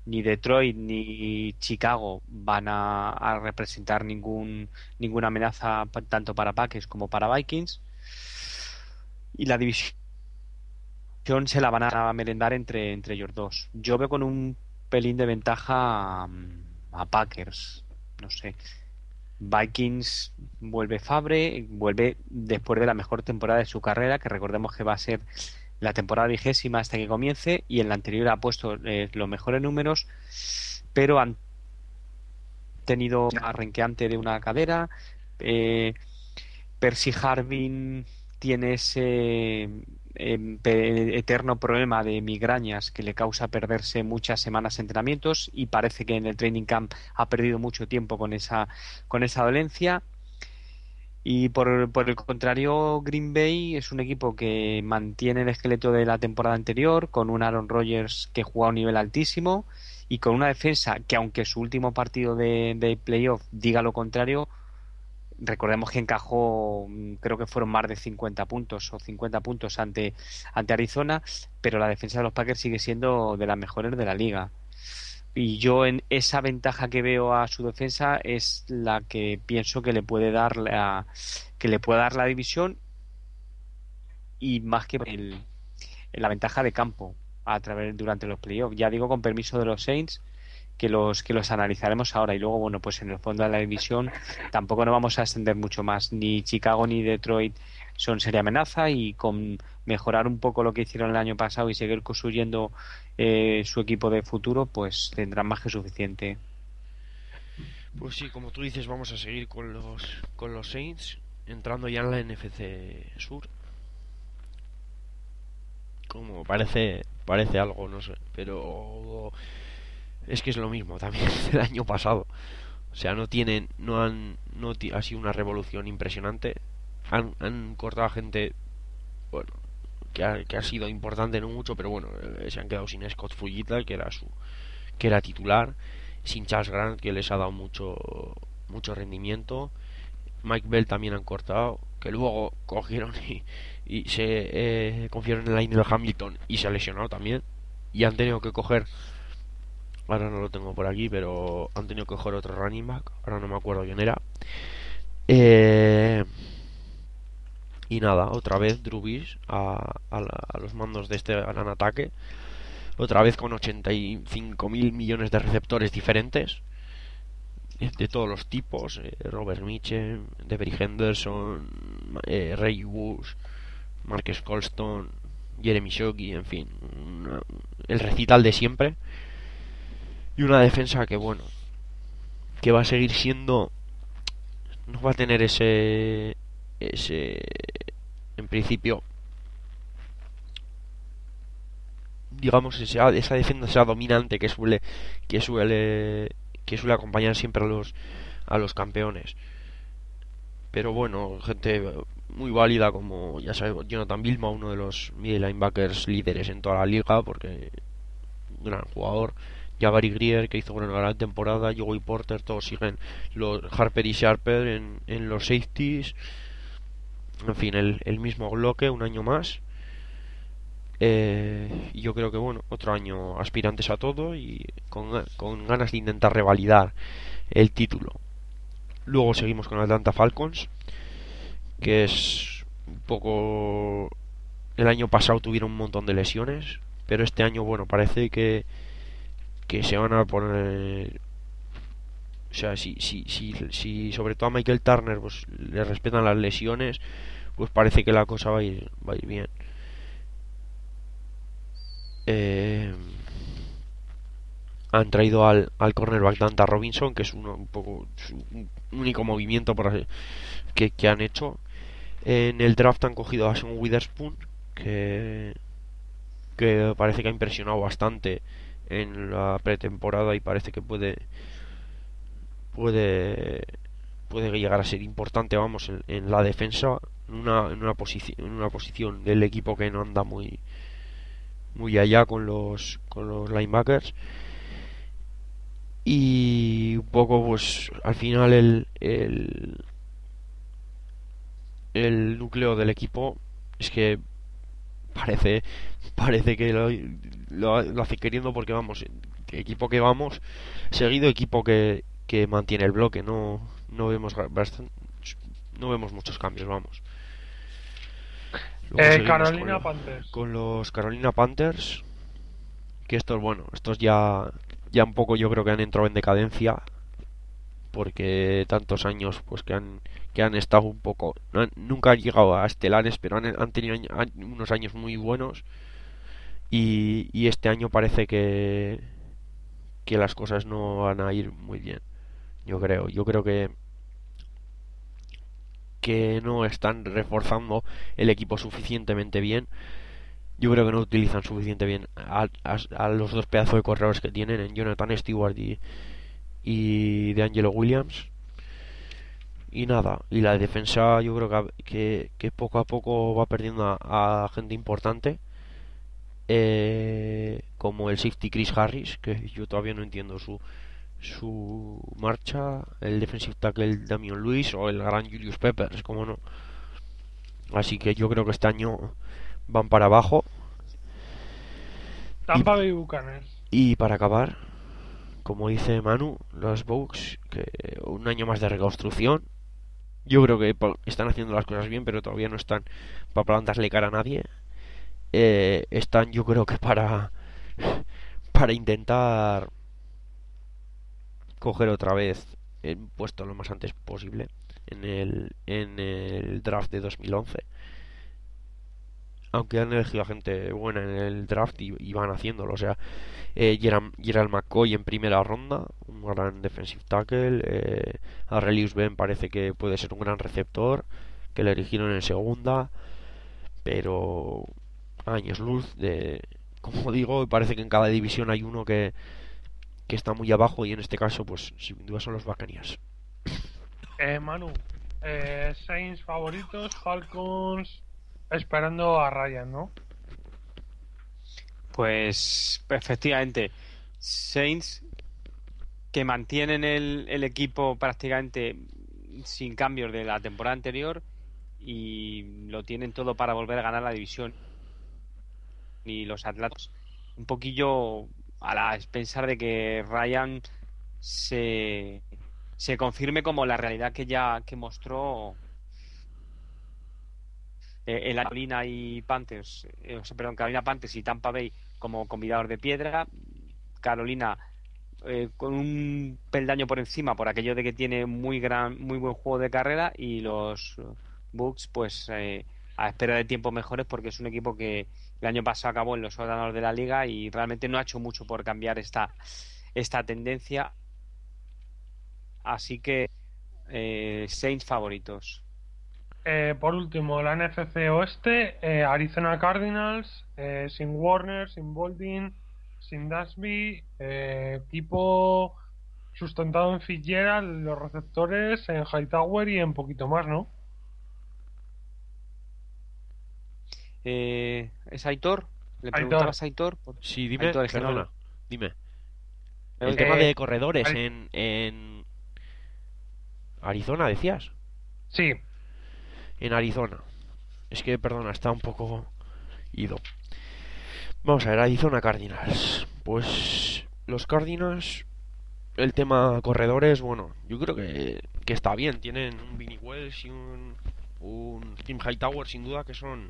ni Detroit ni Chicago van a, a representar ningún ninguna amenaza pa- tanto para Packers como para Vikings, y la división se la van a merendar entre, entre ellos dos. Yo veo con un pelín de ventaja a, a Packers, no sé. Vikings vuelve Fabre, vuelve después de la mejor temporada de su carrera, que recordemos que va a ser la temporada vigésima hasta que comience, y en la anterior ha puesto eh, los mejores números, pero han tenido un arranqueante de una cadera. eh, Percy Harvin tiene ese eh, pe- eterno problema de migrañas que le causa perderse muchas semanas de entrenamientos, y parece que en el training camp ha perdido mucho tiempo con esa, con esa dolencia. Y por, por el contrario, Green Bay es un equipo que mantiene el esqueleto de la temporada anterior, con un Aaron Rodgers que juega a un nivel altísimo y con una defensa que, aunque su último partido de, de playoff diga lo contrario, recordemos que encajó, mm, creo que fueron más de cincuenta puntos o cincuenta puntos ante, ante Arizona, pero la defensa de los Packers sigue siendo de las mejores de la liga. Y yo, en esa ventaja que veo a su defensa, es la que pienso que le puede dar la, que le puede dar la división, y más que el, la ventaja de campo a través durante los playoffs. Ya digo, con permiso de los Saints, que los que los analizaremos ahora. Y luego, bueno, pues en el fondo de la división tampoco nos vamos a extender mucho más. Ni Chicago ni Detroit son seria amenaza, y con mejorar un poco lo que hicieron el año pasado y seguir construyendo eh, su equipo de futuro, pues tendrán más que suficiente. Pues sí, como tú dices, vamos a seguir con los con los Saints, entrando ya en la N F C Sur. Como parece parece algo, no sé, pero es que es lo mismo también del año pasado. O sea, no tienen, no han, no ti- ha sido una revolución impresionante. Han, han cortado a gente, bueno, que ha, que ha sido importante, no mucho, pero bueno, eh, se han quedado sin Scott Fujita, que era su, que era titular, sin Charles Grant, que les ha dado mucho, mucho rendimiento. Mike Bell también han cortado, que luego cogieron y, y se eh, confiaron en Lionel Hamilton y se ha lesionado también. Y han tenido que coger, ahora no lo tengo por aquí, pero han tenido que coger otro running back, ahora no me acuerdo quién era. Eh, y nada, otra vez Drew Brees a, a, la- a los mandos de este gran ataque, otra vez con ochenta y cinco mil millones de receptores diferentes, eh, de todos los tipos, eh, Robert Mitchell, Devery Henderson, eh, Ray Bush, Marcus Colston, Jeremy Shockey, en fin, una- el recital de siempre. Y una defensa que, bueno, que va a seguir siendo, no va a tener ese ese en principio, digamos, esa, esa defensa dominante que suele que suele que suele acompañar siempre a los a los campeones. Pero bueno, gente muy válida como, ya sabemos, Jonathan Vilma, uno de los middle linebackers líderes en toda la liga, porque gran jugador. Jabari Greer, que hizo una gran temporada. Joey Porter, todos siguen. Los Harper y Sharper en, en los safeties. En fin, el, el mismo bloque, un año más. Eh, y yo creo que, bueno, otro año aspirantes a todo y con, con ganas de intentar revalidar el título. Luego seguimos con Atlanta Falcons, que es un poco... El año pasado tuvieron un montón de lesiones, pero este año, bueno, parece que que se van a poner, o sea, si, si, si, si sobre todo a Michael Turner pues le respetan las lesiones, pues parece que la cosa va a ir, va a ir bien. Eh, han traído al, al cornerback Danta Robinson, que es uno, un poco su único movimiento por así, que, que han hecho. En el draft han cogido a Sean Witherspoon, que, que parece que ha impresionado bastante en la pretemporada y parece que puede puede puede llegar a ser importante, vamos, en, en la defensa, en una en una posición en una posición del equipo que no anda muy muy allá con los con los linebackers. Y un poco, pues al final el el el núcleo del equipo es que parece parece que lo, lo, lo hace queriendo porque vamos, equipo que vamos, seguido equipo que, que mantiene el bloque, no, no vemos bastan- no vemos muchos cambios, vamos. Luego Eh, seguimos Carolina con, Panthers. con los Carolina Panthers, que estos, bueno, estos ya, ya un poco yo creo que han entrado en decadencia, porque tantos años pues que han que han estado un poco no han- nunca han llegado a estelares, pero han, han tenido año- han- unos años muy buenos, y, y este año parece que que las cosas no van a ir muy bien. Yo creo, yo creo que que no están reforzando el equipo suficientemente bien. Yo creo que no utilizan suficiente bien a, a- a los dos pedazos de corredores que tienen, en Jonathan Stewart y, y de Angelo Williams. Y nada, y la defensa yo creo que, que, que poco a poco va perdiendo a, a gente importante, eh, como el safety Chris Harris, que yo todavía no entiendo su su marcha, el defensive tackle Damian Lewis o el gran Julius Peppers, como no. Así que yo creo que este año van para abajo. Tampa Bay Buccaneers. Y para acabar, como dice Manu, los Bucks, que un año más de reconstrucción. Yo creo que po- están haciendo las cosas bien, pero todavía no están para plantarle cara a nadie. Eh, están, yo creo que para para intentar coger otra vez el puesto lo más antes posible en el en el draft de dos mil once. Aunque han elegido a gente buena en el draft y, y van haciéndolo, o sea, eh, Gerald, Gerald McCoy en primera ronda, un gran defensive tackle. eh, Arrelius Ben parece que puede ser un gran receptor, que le eligieron en segunda, pero años luz de, como digo, parece que en cada división hay uno que, que está muy abajo, y en este caso, pues sin duda son los Buccaneers. Eh, Manu, eh, Saints favoritos, Falcons esperando a Ryan, ¿no? Pues efectivamente, Saints, que mantienen el, el equipo prácticamente sin cambios de la temporada anterior, y lo tienen todo para volver a ganar la división. Y los Atlas un poquillo a la expensas de que Ryan se, se confirme como la realidad que ya que mostró eh, el Carolina y Panthers, eh, o sea, perdón, Carolina Panthers y Tampa Bay como convidador de piedra. Carolina eh, con un peldaño por encima por aquello de que tiene muy gran, muy buen juego de carrera, y los Bucks pues eh, a espera de tiempos mejores, porque es un equipo que el año pasado acabó en los órganos de la liga y realmente no ha hecho mucho por cambiar esta esta tendencia. Así que eh, Saints favoritos. Eh, por último, la N F C Oeste, eh, Arizona Cardinals, eh, sin Warner, sin Boldin, sin Dasby, eh, equipo sustentado en Fitzgerald, los receptores en Hightower y en poquito más, ¿no? Eh, ¿Es Aitor? ¿Le Aitor. preguntabas a Aitor? Sí, dime, Aitor, es que no perdona, lo- dime. Eh, El tema de eh, corredores Ari- en, en Arizona, decías. Sí, En Arizona. Es que, perdona, está un poco ido. Vamos a ver, Arizona Cardinals. Pues los Cardinals, el tema corredores, bueno, yo creo que, que está bien. Tienen un Vinnie Wells y un, un Tim Hightower, sin duda, que son...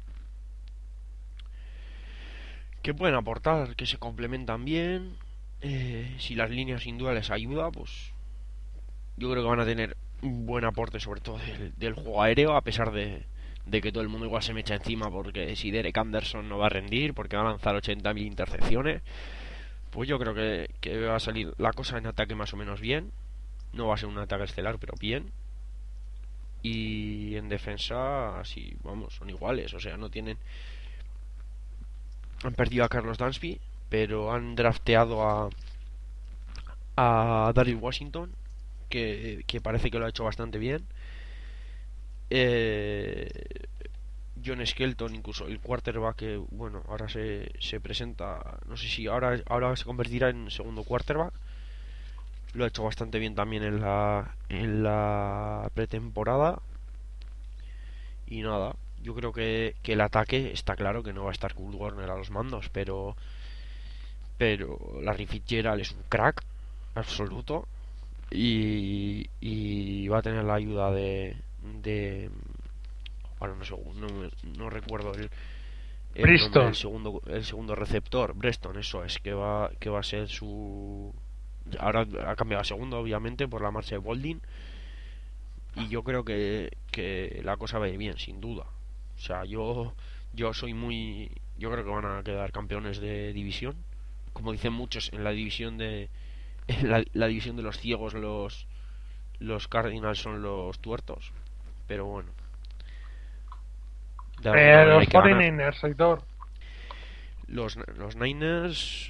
que pueden aportar, que se complementan bien. Eh, si las líneas sin duda les ayuda, pues yo creo que van a tener un buen aporte, sobre todo del, del juego aéreo, a pesar de, de que todo el mundo igual se me echa encima porque si Derek Anderson no va a rendir, porque va a lanzar ochenta mil intercepciones. Pues yo creo que, que va a salir la cosa en ataque más o menos bien. No va a ser un ataque estelar, pero bien. Y en defensa, así, vamos, son iguales. O sea, no tienen... Han perdido a Carlos Dansby, pero han drafteado a... a Daryl Washington, que, que parece que lo ha hecho bastante bien. Eh, John Skelton, incluso el quarterback, que bueno, ahora se, se presenta, no sé si ahora, ahora se convertirá en segundo quarterback. Lo ha hecho bastante bien también en la, en la pretemporada. Y nada, yo creo que, que el ataque está claro que no va a estar Kurt Warner a los mandos, pero pero Larry Fitzgerald es un crack absoluto y, y va a tener la ayuda de, de ahora no sé, no, no recuerdo el, el Preston. nombre del segundo el segundo receptor, Preston, eso es, que va que va a ser su, ahora ha cambiado a segundo obviamente por la marcha de Boldin, y yo creo que, que la cosa va a ir bien, sin duda. O sea, yo yo soy muy yo creo que van a quedar campeones de división, como dicen muchos. En la división de en la, la división de los ciegos, los los Cardinals son los tuertos, pero bueno, de alguna Eh, manera hay los que ganar. cuarenta y nueve ers, Aitor. Los, los Niners,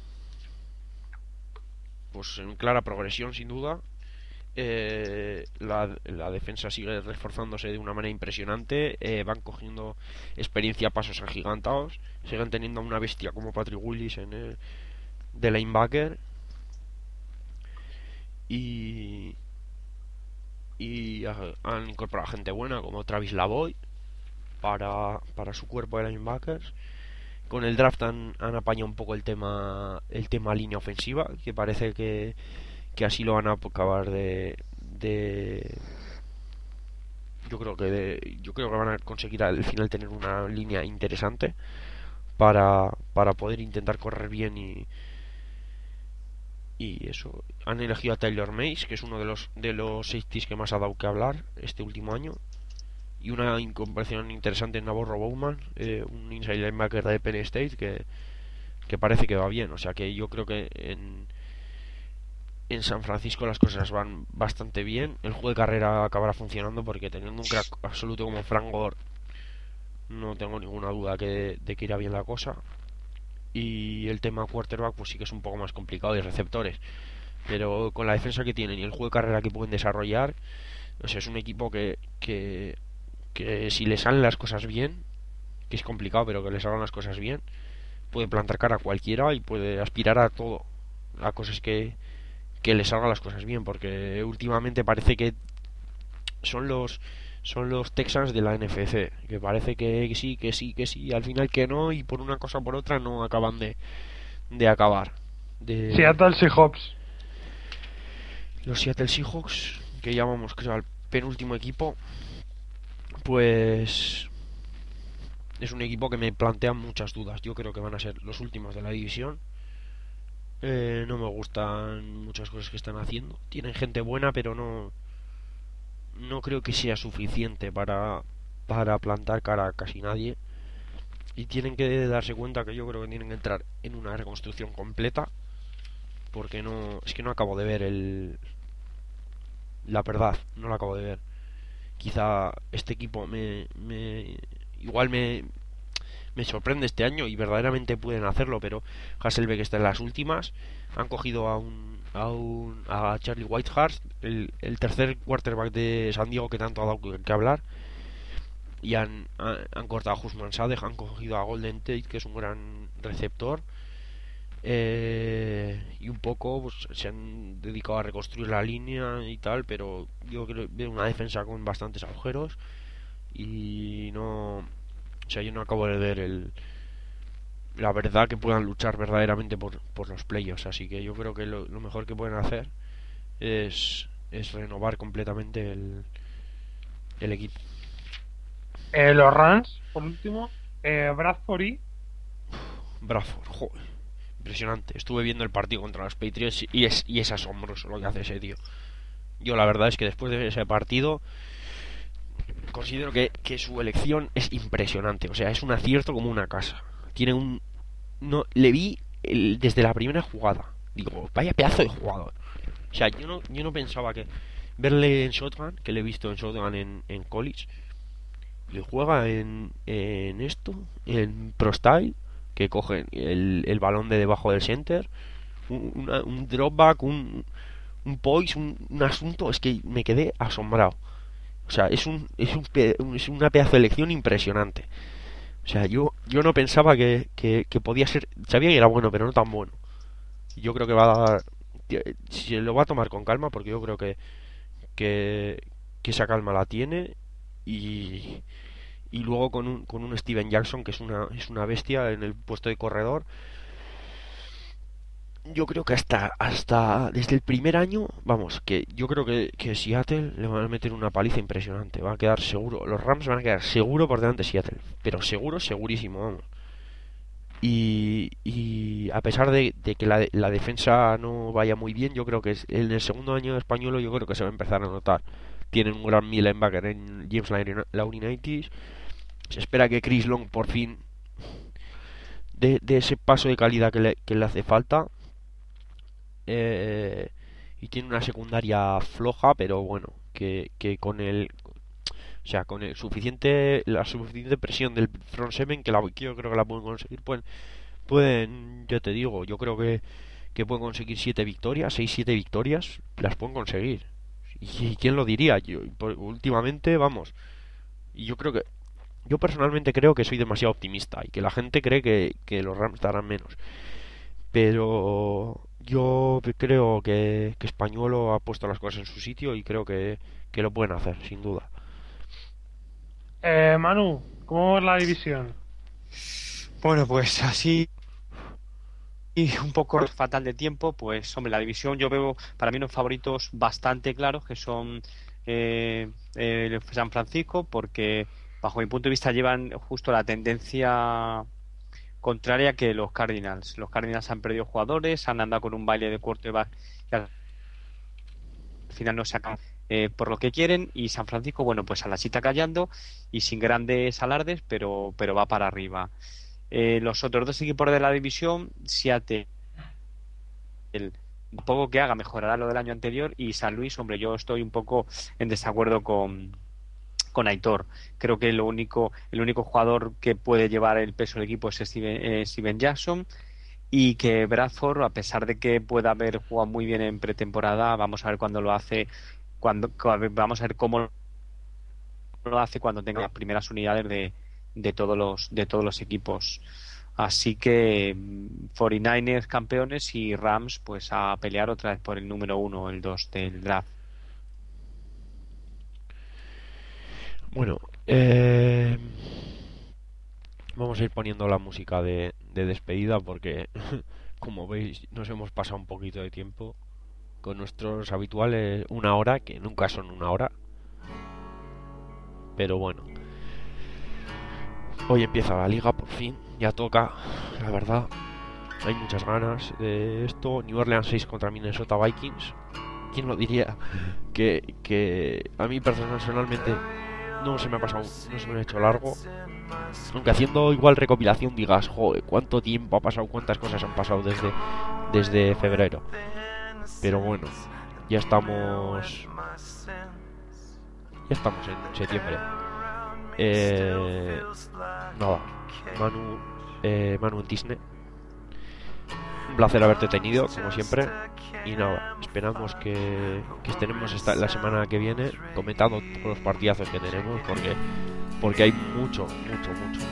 pues en clara progresión sin duda. Eh, la, la defensa sigue reforzándose de una manera impresionante. Eh, van cogiendo experiencia a pasos agigantados. Siguen teniendo a una bestia como Patrick Willis en el, de linebacker. Y, y ha- han incorporado gente buena como Travis Lavoy para, para su cuerpo de linebackers. Con el draft han, han apañado un poco el tema el tema línea ofensiva, que parece que, que así lo van a acabar de, de yo creo que de, yo creo que van a conseguir al final tener una línea interesante para, para poder intentar correr bien y y eso. Han elegido a Taylor Mays, que es uno de los de los safeties que más ha dado que hablar este último año, y una incorporación interesante en Navarro Bowman, eh, un inside linebacker de Penn State que, que parece que va bien. O sea que yo creo que en, en San Francisco las cosas van bastante bien. El juego de carrera acabará funcionando porque teniendo un crack absoluto como Frank Gore, no tengo ninguna duda que, de que irá bien la cosa. Y el tema quarterback pues sí que es un poco más complicado, y receptores, pero con la defensa que tienen y el juego de carrera que pueden desarrollar, o sea, es un equipo que, que, que si le salen las cosas bien, que es complicado, pero que le salgan las cosas bien, puede plantar cara a cualquiera y puede aspirar a todo. La cosa es que, que le salgan las cosas bien, porque últimamente parece que son los son los Texans de la N F C, que parece que sí, que sí, que sí, al final que no, y por una cosa o por otra no acaban de, de acabar. De... Seattle Seahawks. Los Seattle Seahawks, que llamamos creo al penúltimo equipo, pues es un equipo que me plantea muchas dudas. Yo creo que van a ser los últimos de la división. Eh, no me gustan muchas cosas que están haciendo. Tienen gente buena, pero no no creo que sea suficiente para para plantar cara a casi nadie. Y tienen que darse cuenta que yo creo que tienen que entrar en una reconstrucción completa, porque no es que no acabo de ver el la verdad, no la acabo de ver. Quizá este equipo me, me igual me me sorprende este año y verdaderamente pueden hacerlo, pero Hasselbeck está en las últimas. Han cogido a un a un a Charlie Whitehurst, el, el tercer quarterback de San Diego, que tanto ha dado que, que hablar, y han, han, han cortado a Husman Sadek, han cogido a Golden Tate, que es un gran receptor, eh, y un poco pues, se han dedicado a reconstruir la línea y tal, pero yo creo que veo una defensa con bastantes agujeros y no, o sea, yo no acabo de ver el la verdad que puedan luchar verdaderamente por, por los playoffs, así que yo creo que lo, lo mejor que pueden hacer es, es renovar completamente el, el equipo. Eh, los Rams, por último. Eh, Bradford y... Bradford, joder, impresionante. Estuve viendo el partido contra los Patriots y es, y es asombroso lo que hace ese tío. Yo la verdad es que después de ese partido considero que, que su elección es impresionante. O sea, es un acierto como una casa. Tiene un... no le vi el, desde la primera jugada. Digo, vaya pedazo de jugador. O sea, yo no, yo no pensaba que verle en shotgun, que le he visto en shotgun en, en college, le juega en, en esto, en Pro Style, que coge el, el balón de debajo del center, un, una, un dropback, un, un poise, un, un asunto, es que me quedé asombrado. O sea, es un, es un, es una pedazo de elección impresionante. O sea, yo, yo no pensaba que, que, que podía ser, sabía que era bueno, pero no tan bueno. Yo creo que va a dar, se lo va a tomar con calma, porque yo creo que que, que esa calma la tiene, y y luego con un, con un Steven Jackson que es una es una bestia en el puesto de corredor, yo creo que hasta hasta desde el primer año, vamos, que yo creo que, que Seattle le van a meter una paliza impresionante. Va a quedar seguro, los Rams van a quedar seguro por delante de Seattle, pero seguro, segurísimo, vamos. Y, y a pesar de, de que la, la defensa no vaya muy bien, yo creo que es, en el segundo año español yo creo que se va a empezar a notar. Tienen un gran linebacker en James Laurinaitis. Se espera que Chris Long por fin de, de ese paso de calidad que le, que le hace falta. Eh, y tiene una secundaria floja, pero bueno, que, que con el, o sea, con el suficiente, la suficiente presión del front seven, que, la, que yo creo que la pueden conseguir, pueden, pueden, yo te digo, yo creo que, que pueden conseguir siete victorias, seis siete victorias, las pueden conseguir. Y, y quién lo diría, yo, por, últimamente, vamos, y yo creo que, yo personalmente creo que soy demasiado optimista y que la gente cree que, que los Rams darán menos. Pero yo creo que, que Españolo ha puesto las cosas en su sitio y creo que, que lo pueden hacer, sin duda. Eh, Manu, ¿cómo es la división? Bueno, pues así y un poco fatal de tiempo, pues hombre, la división yo veo para mí unos favoritos bastante claros que son eh, eh, San Francisco, porque bajo mi punto de vista llevan justo la tendencia contraria que los Cardinals. Los Cardinals han perdido jugadores, han andado con un baile de quarterback y al final no se acaban eh, por lo que quieren, y San Francisco, bueno, pues a la chita callando y sin grandes alardes, pero, pero va para arriba. Eh, los otros dos equipos de la división, Seattle, el poco que haga mejorará lo del año anterior, y San Luis, hombre, yo estoy un poco en desacuerdo con con Aitor. Creo que lo único el único jugador que puede llevar el peso del equipo es Steven, eh, Steven Jackson, y que Bradford, a pesar de que pueda haber jugado muy bien en pretemporada, vamos a ver cuándo lo hace, cuando vamos a ver cómo lo hace cuando tenga las primeras unidades de, de todos los de todos los equipos. Así que cuarenta y nueve ers campeones y Rams pues a pelear otra vez por el número uno o el dos del draft. Bueno, eh, vamos a ir poniendo la música de, de despedida porque, como veis, nos hemos pasado un poquito de tiempo con nuestros habituales una hora, que nunca son una hora. Pero bueno, hoy empieza la liga, por fin, ya toca, la verdad. Hay muchas ganas de esto. New Orleans seis contra Minnesota Vikings. ¿Quién lo diría? Que, que a mí personalmente no se me ha pasado, no se me ha hecho largo. Aunque haciendo igual recopilación digas, joder, cuánto tiempo ha pasado, cuántas cosas han pasado desde, desde febrero. Pero bueno, ya estamos, ya estamos en septiembre. Eh, nada, Manu, eh, Manu en Disney. Un placer haberte tenido, como siempre. Y nada, esperamos que, que estemos esta, la semana que viene comentando todos los partidazos que tenemos, porque, porque hay mucho, mucho, mucho.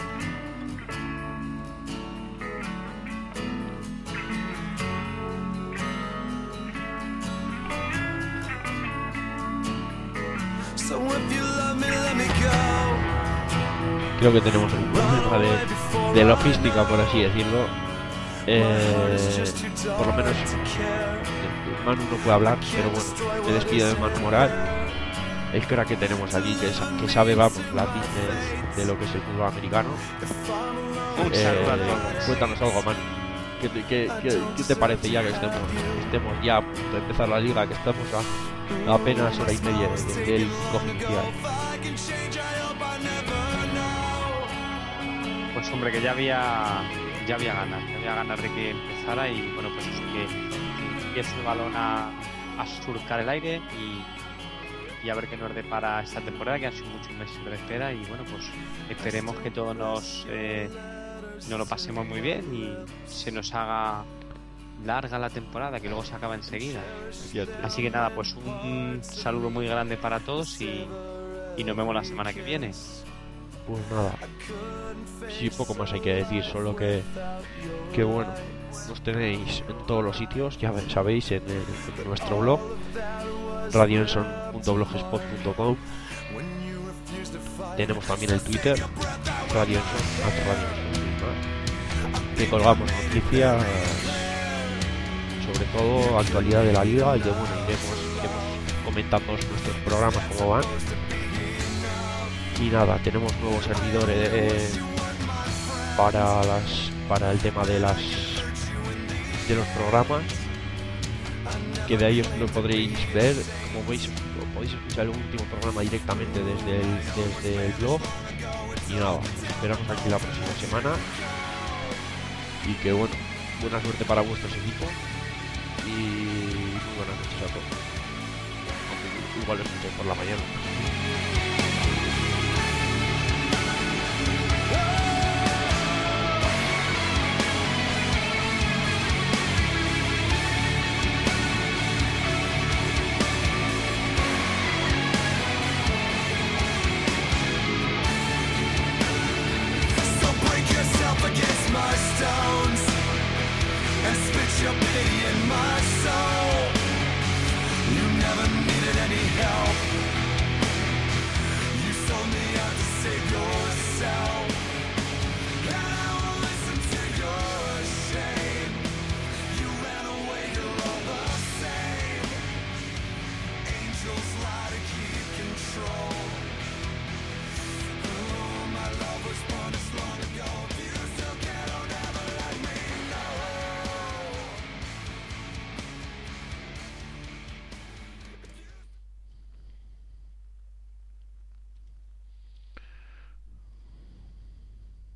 Creo que tenemos un problema de, de logística, por así decirlo. Eh, por lo menos Manu no puede hablar, pero bueno, me despido de Manu Moral, el crack que tenemos aquí, que, que sabe, vamos, la business de lo que es el fútbol americano. Eh, cuéntanos algo, Manu. ¿Qué te, qué, qué, ¿Qué te parece ya que estemos, estemos ya a punto de empezar la liga, que estamos a, a apenas hora y media del coge inicial? Pues hombre, que ya había ya había ganas, ya había ganas de que empezara, y bueno, pues eso, que empiece el balón a, a surcar el aire y, y a ver qué nos depara esta temporada, que han sido muchos meses de espera, y bueno, pues esperemos que todos nos, eh, nos lo pasemos muy bien y se nos haga larga la temporada, que luego se acaba enseguida. Así que nada, pues un saludo muy grande para todos y, y nos vemos la semana que viene. Pues nada, sí, poco más hay que decir, solo que, que bueno, nos tenéis en todos los sitios, ya sabéis, en, el, en nuestro blog, radio enson punto blogspot punto com. Tenemos también el Twitter, Radio Enson, que colgamos noticias sobre todo actualidad de la liga y que bueno, iremos, iremos comentando nuestros programas como van. Y nada, tenemos nuevos servidores eh, para las para el tema de las de los programas, que de ahí os lo podréis ver, como veis, podéis escuchar el último programa directamente desde el, desde el blog. Y nada, esperamos aquí la próxima semana y que bueno, buena suerte para vuestros equipos y muy buenas noches a todos, aunque igual lo escuchéis por la mañana. Your pity in my soul. You never need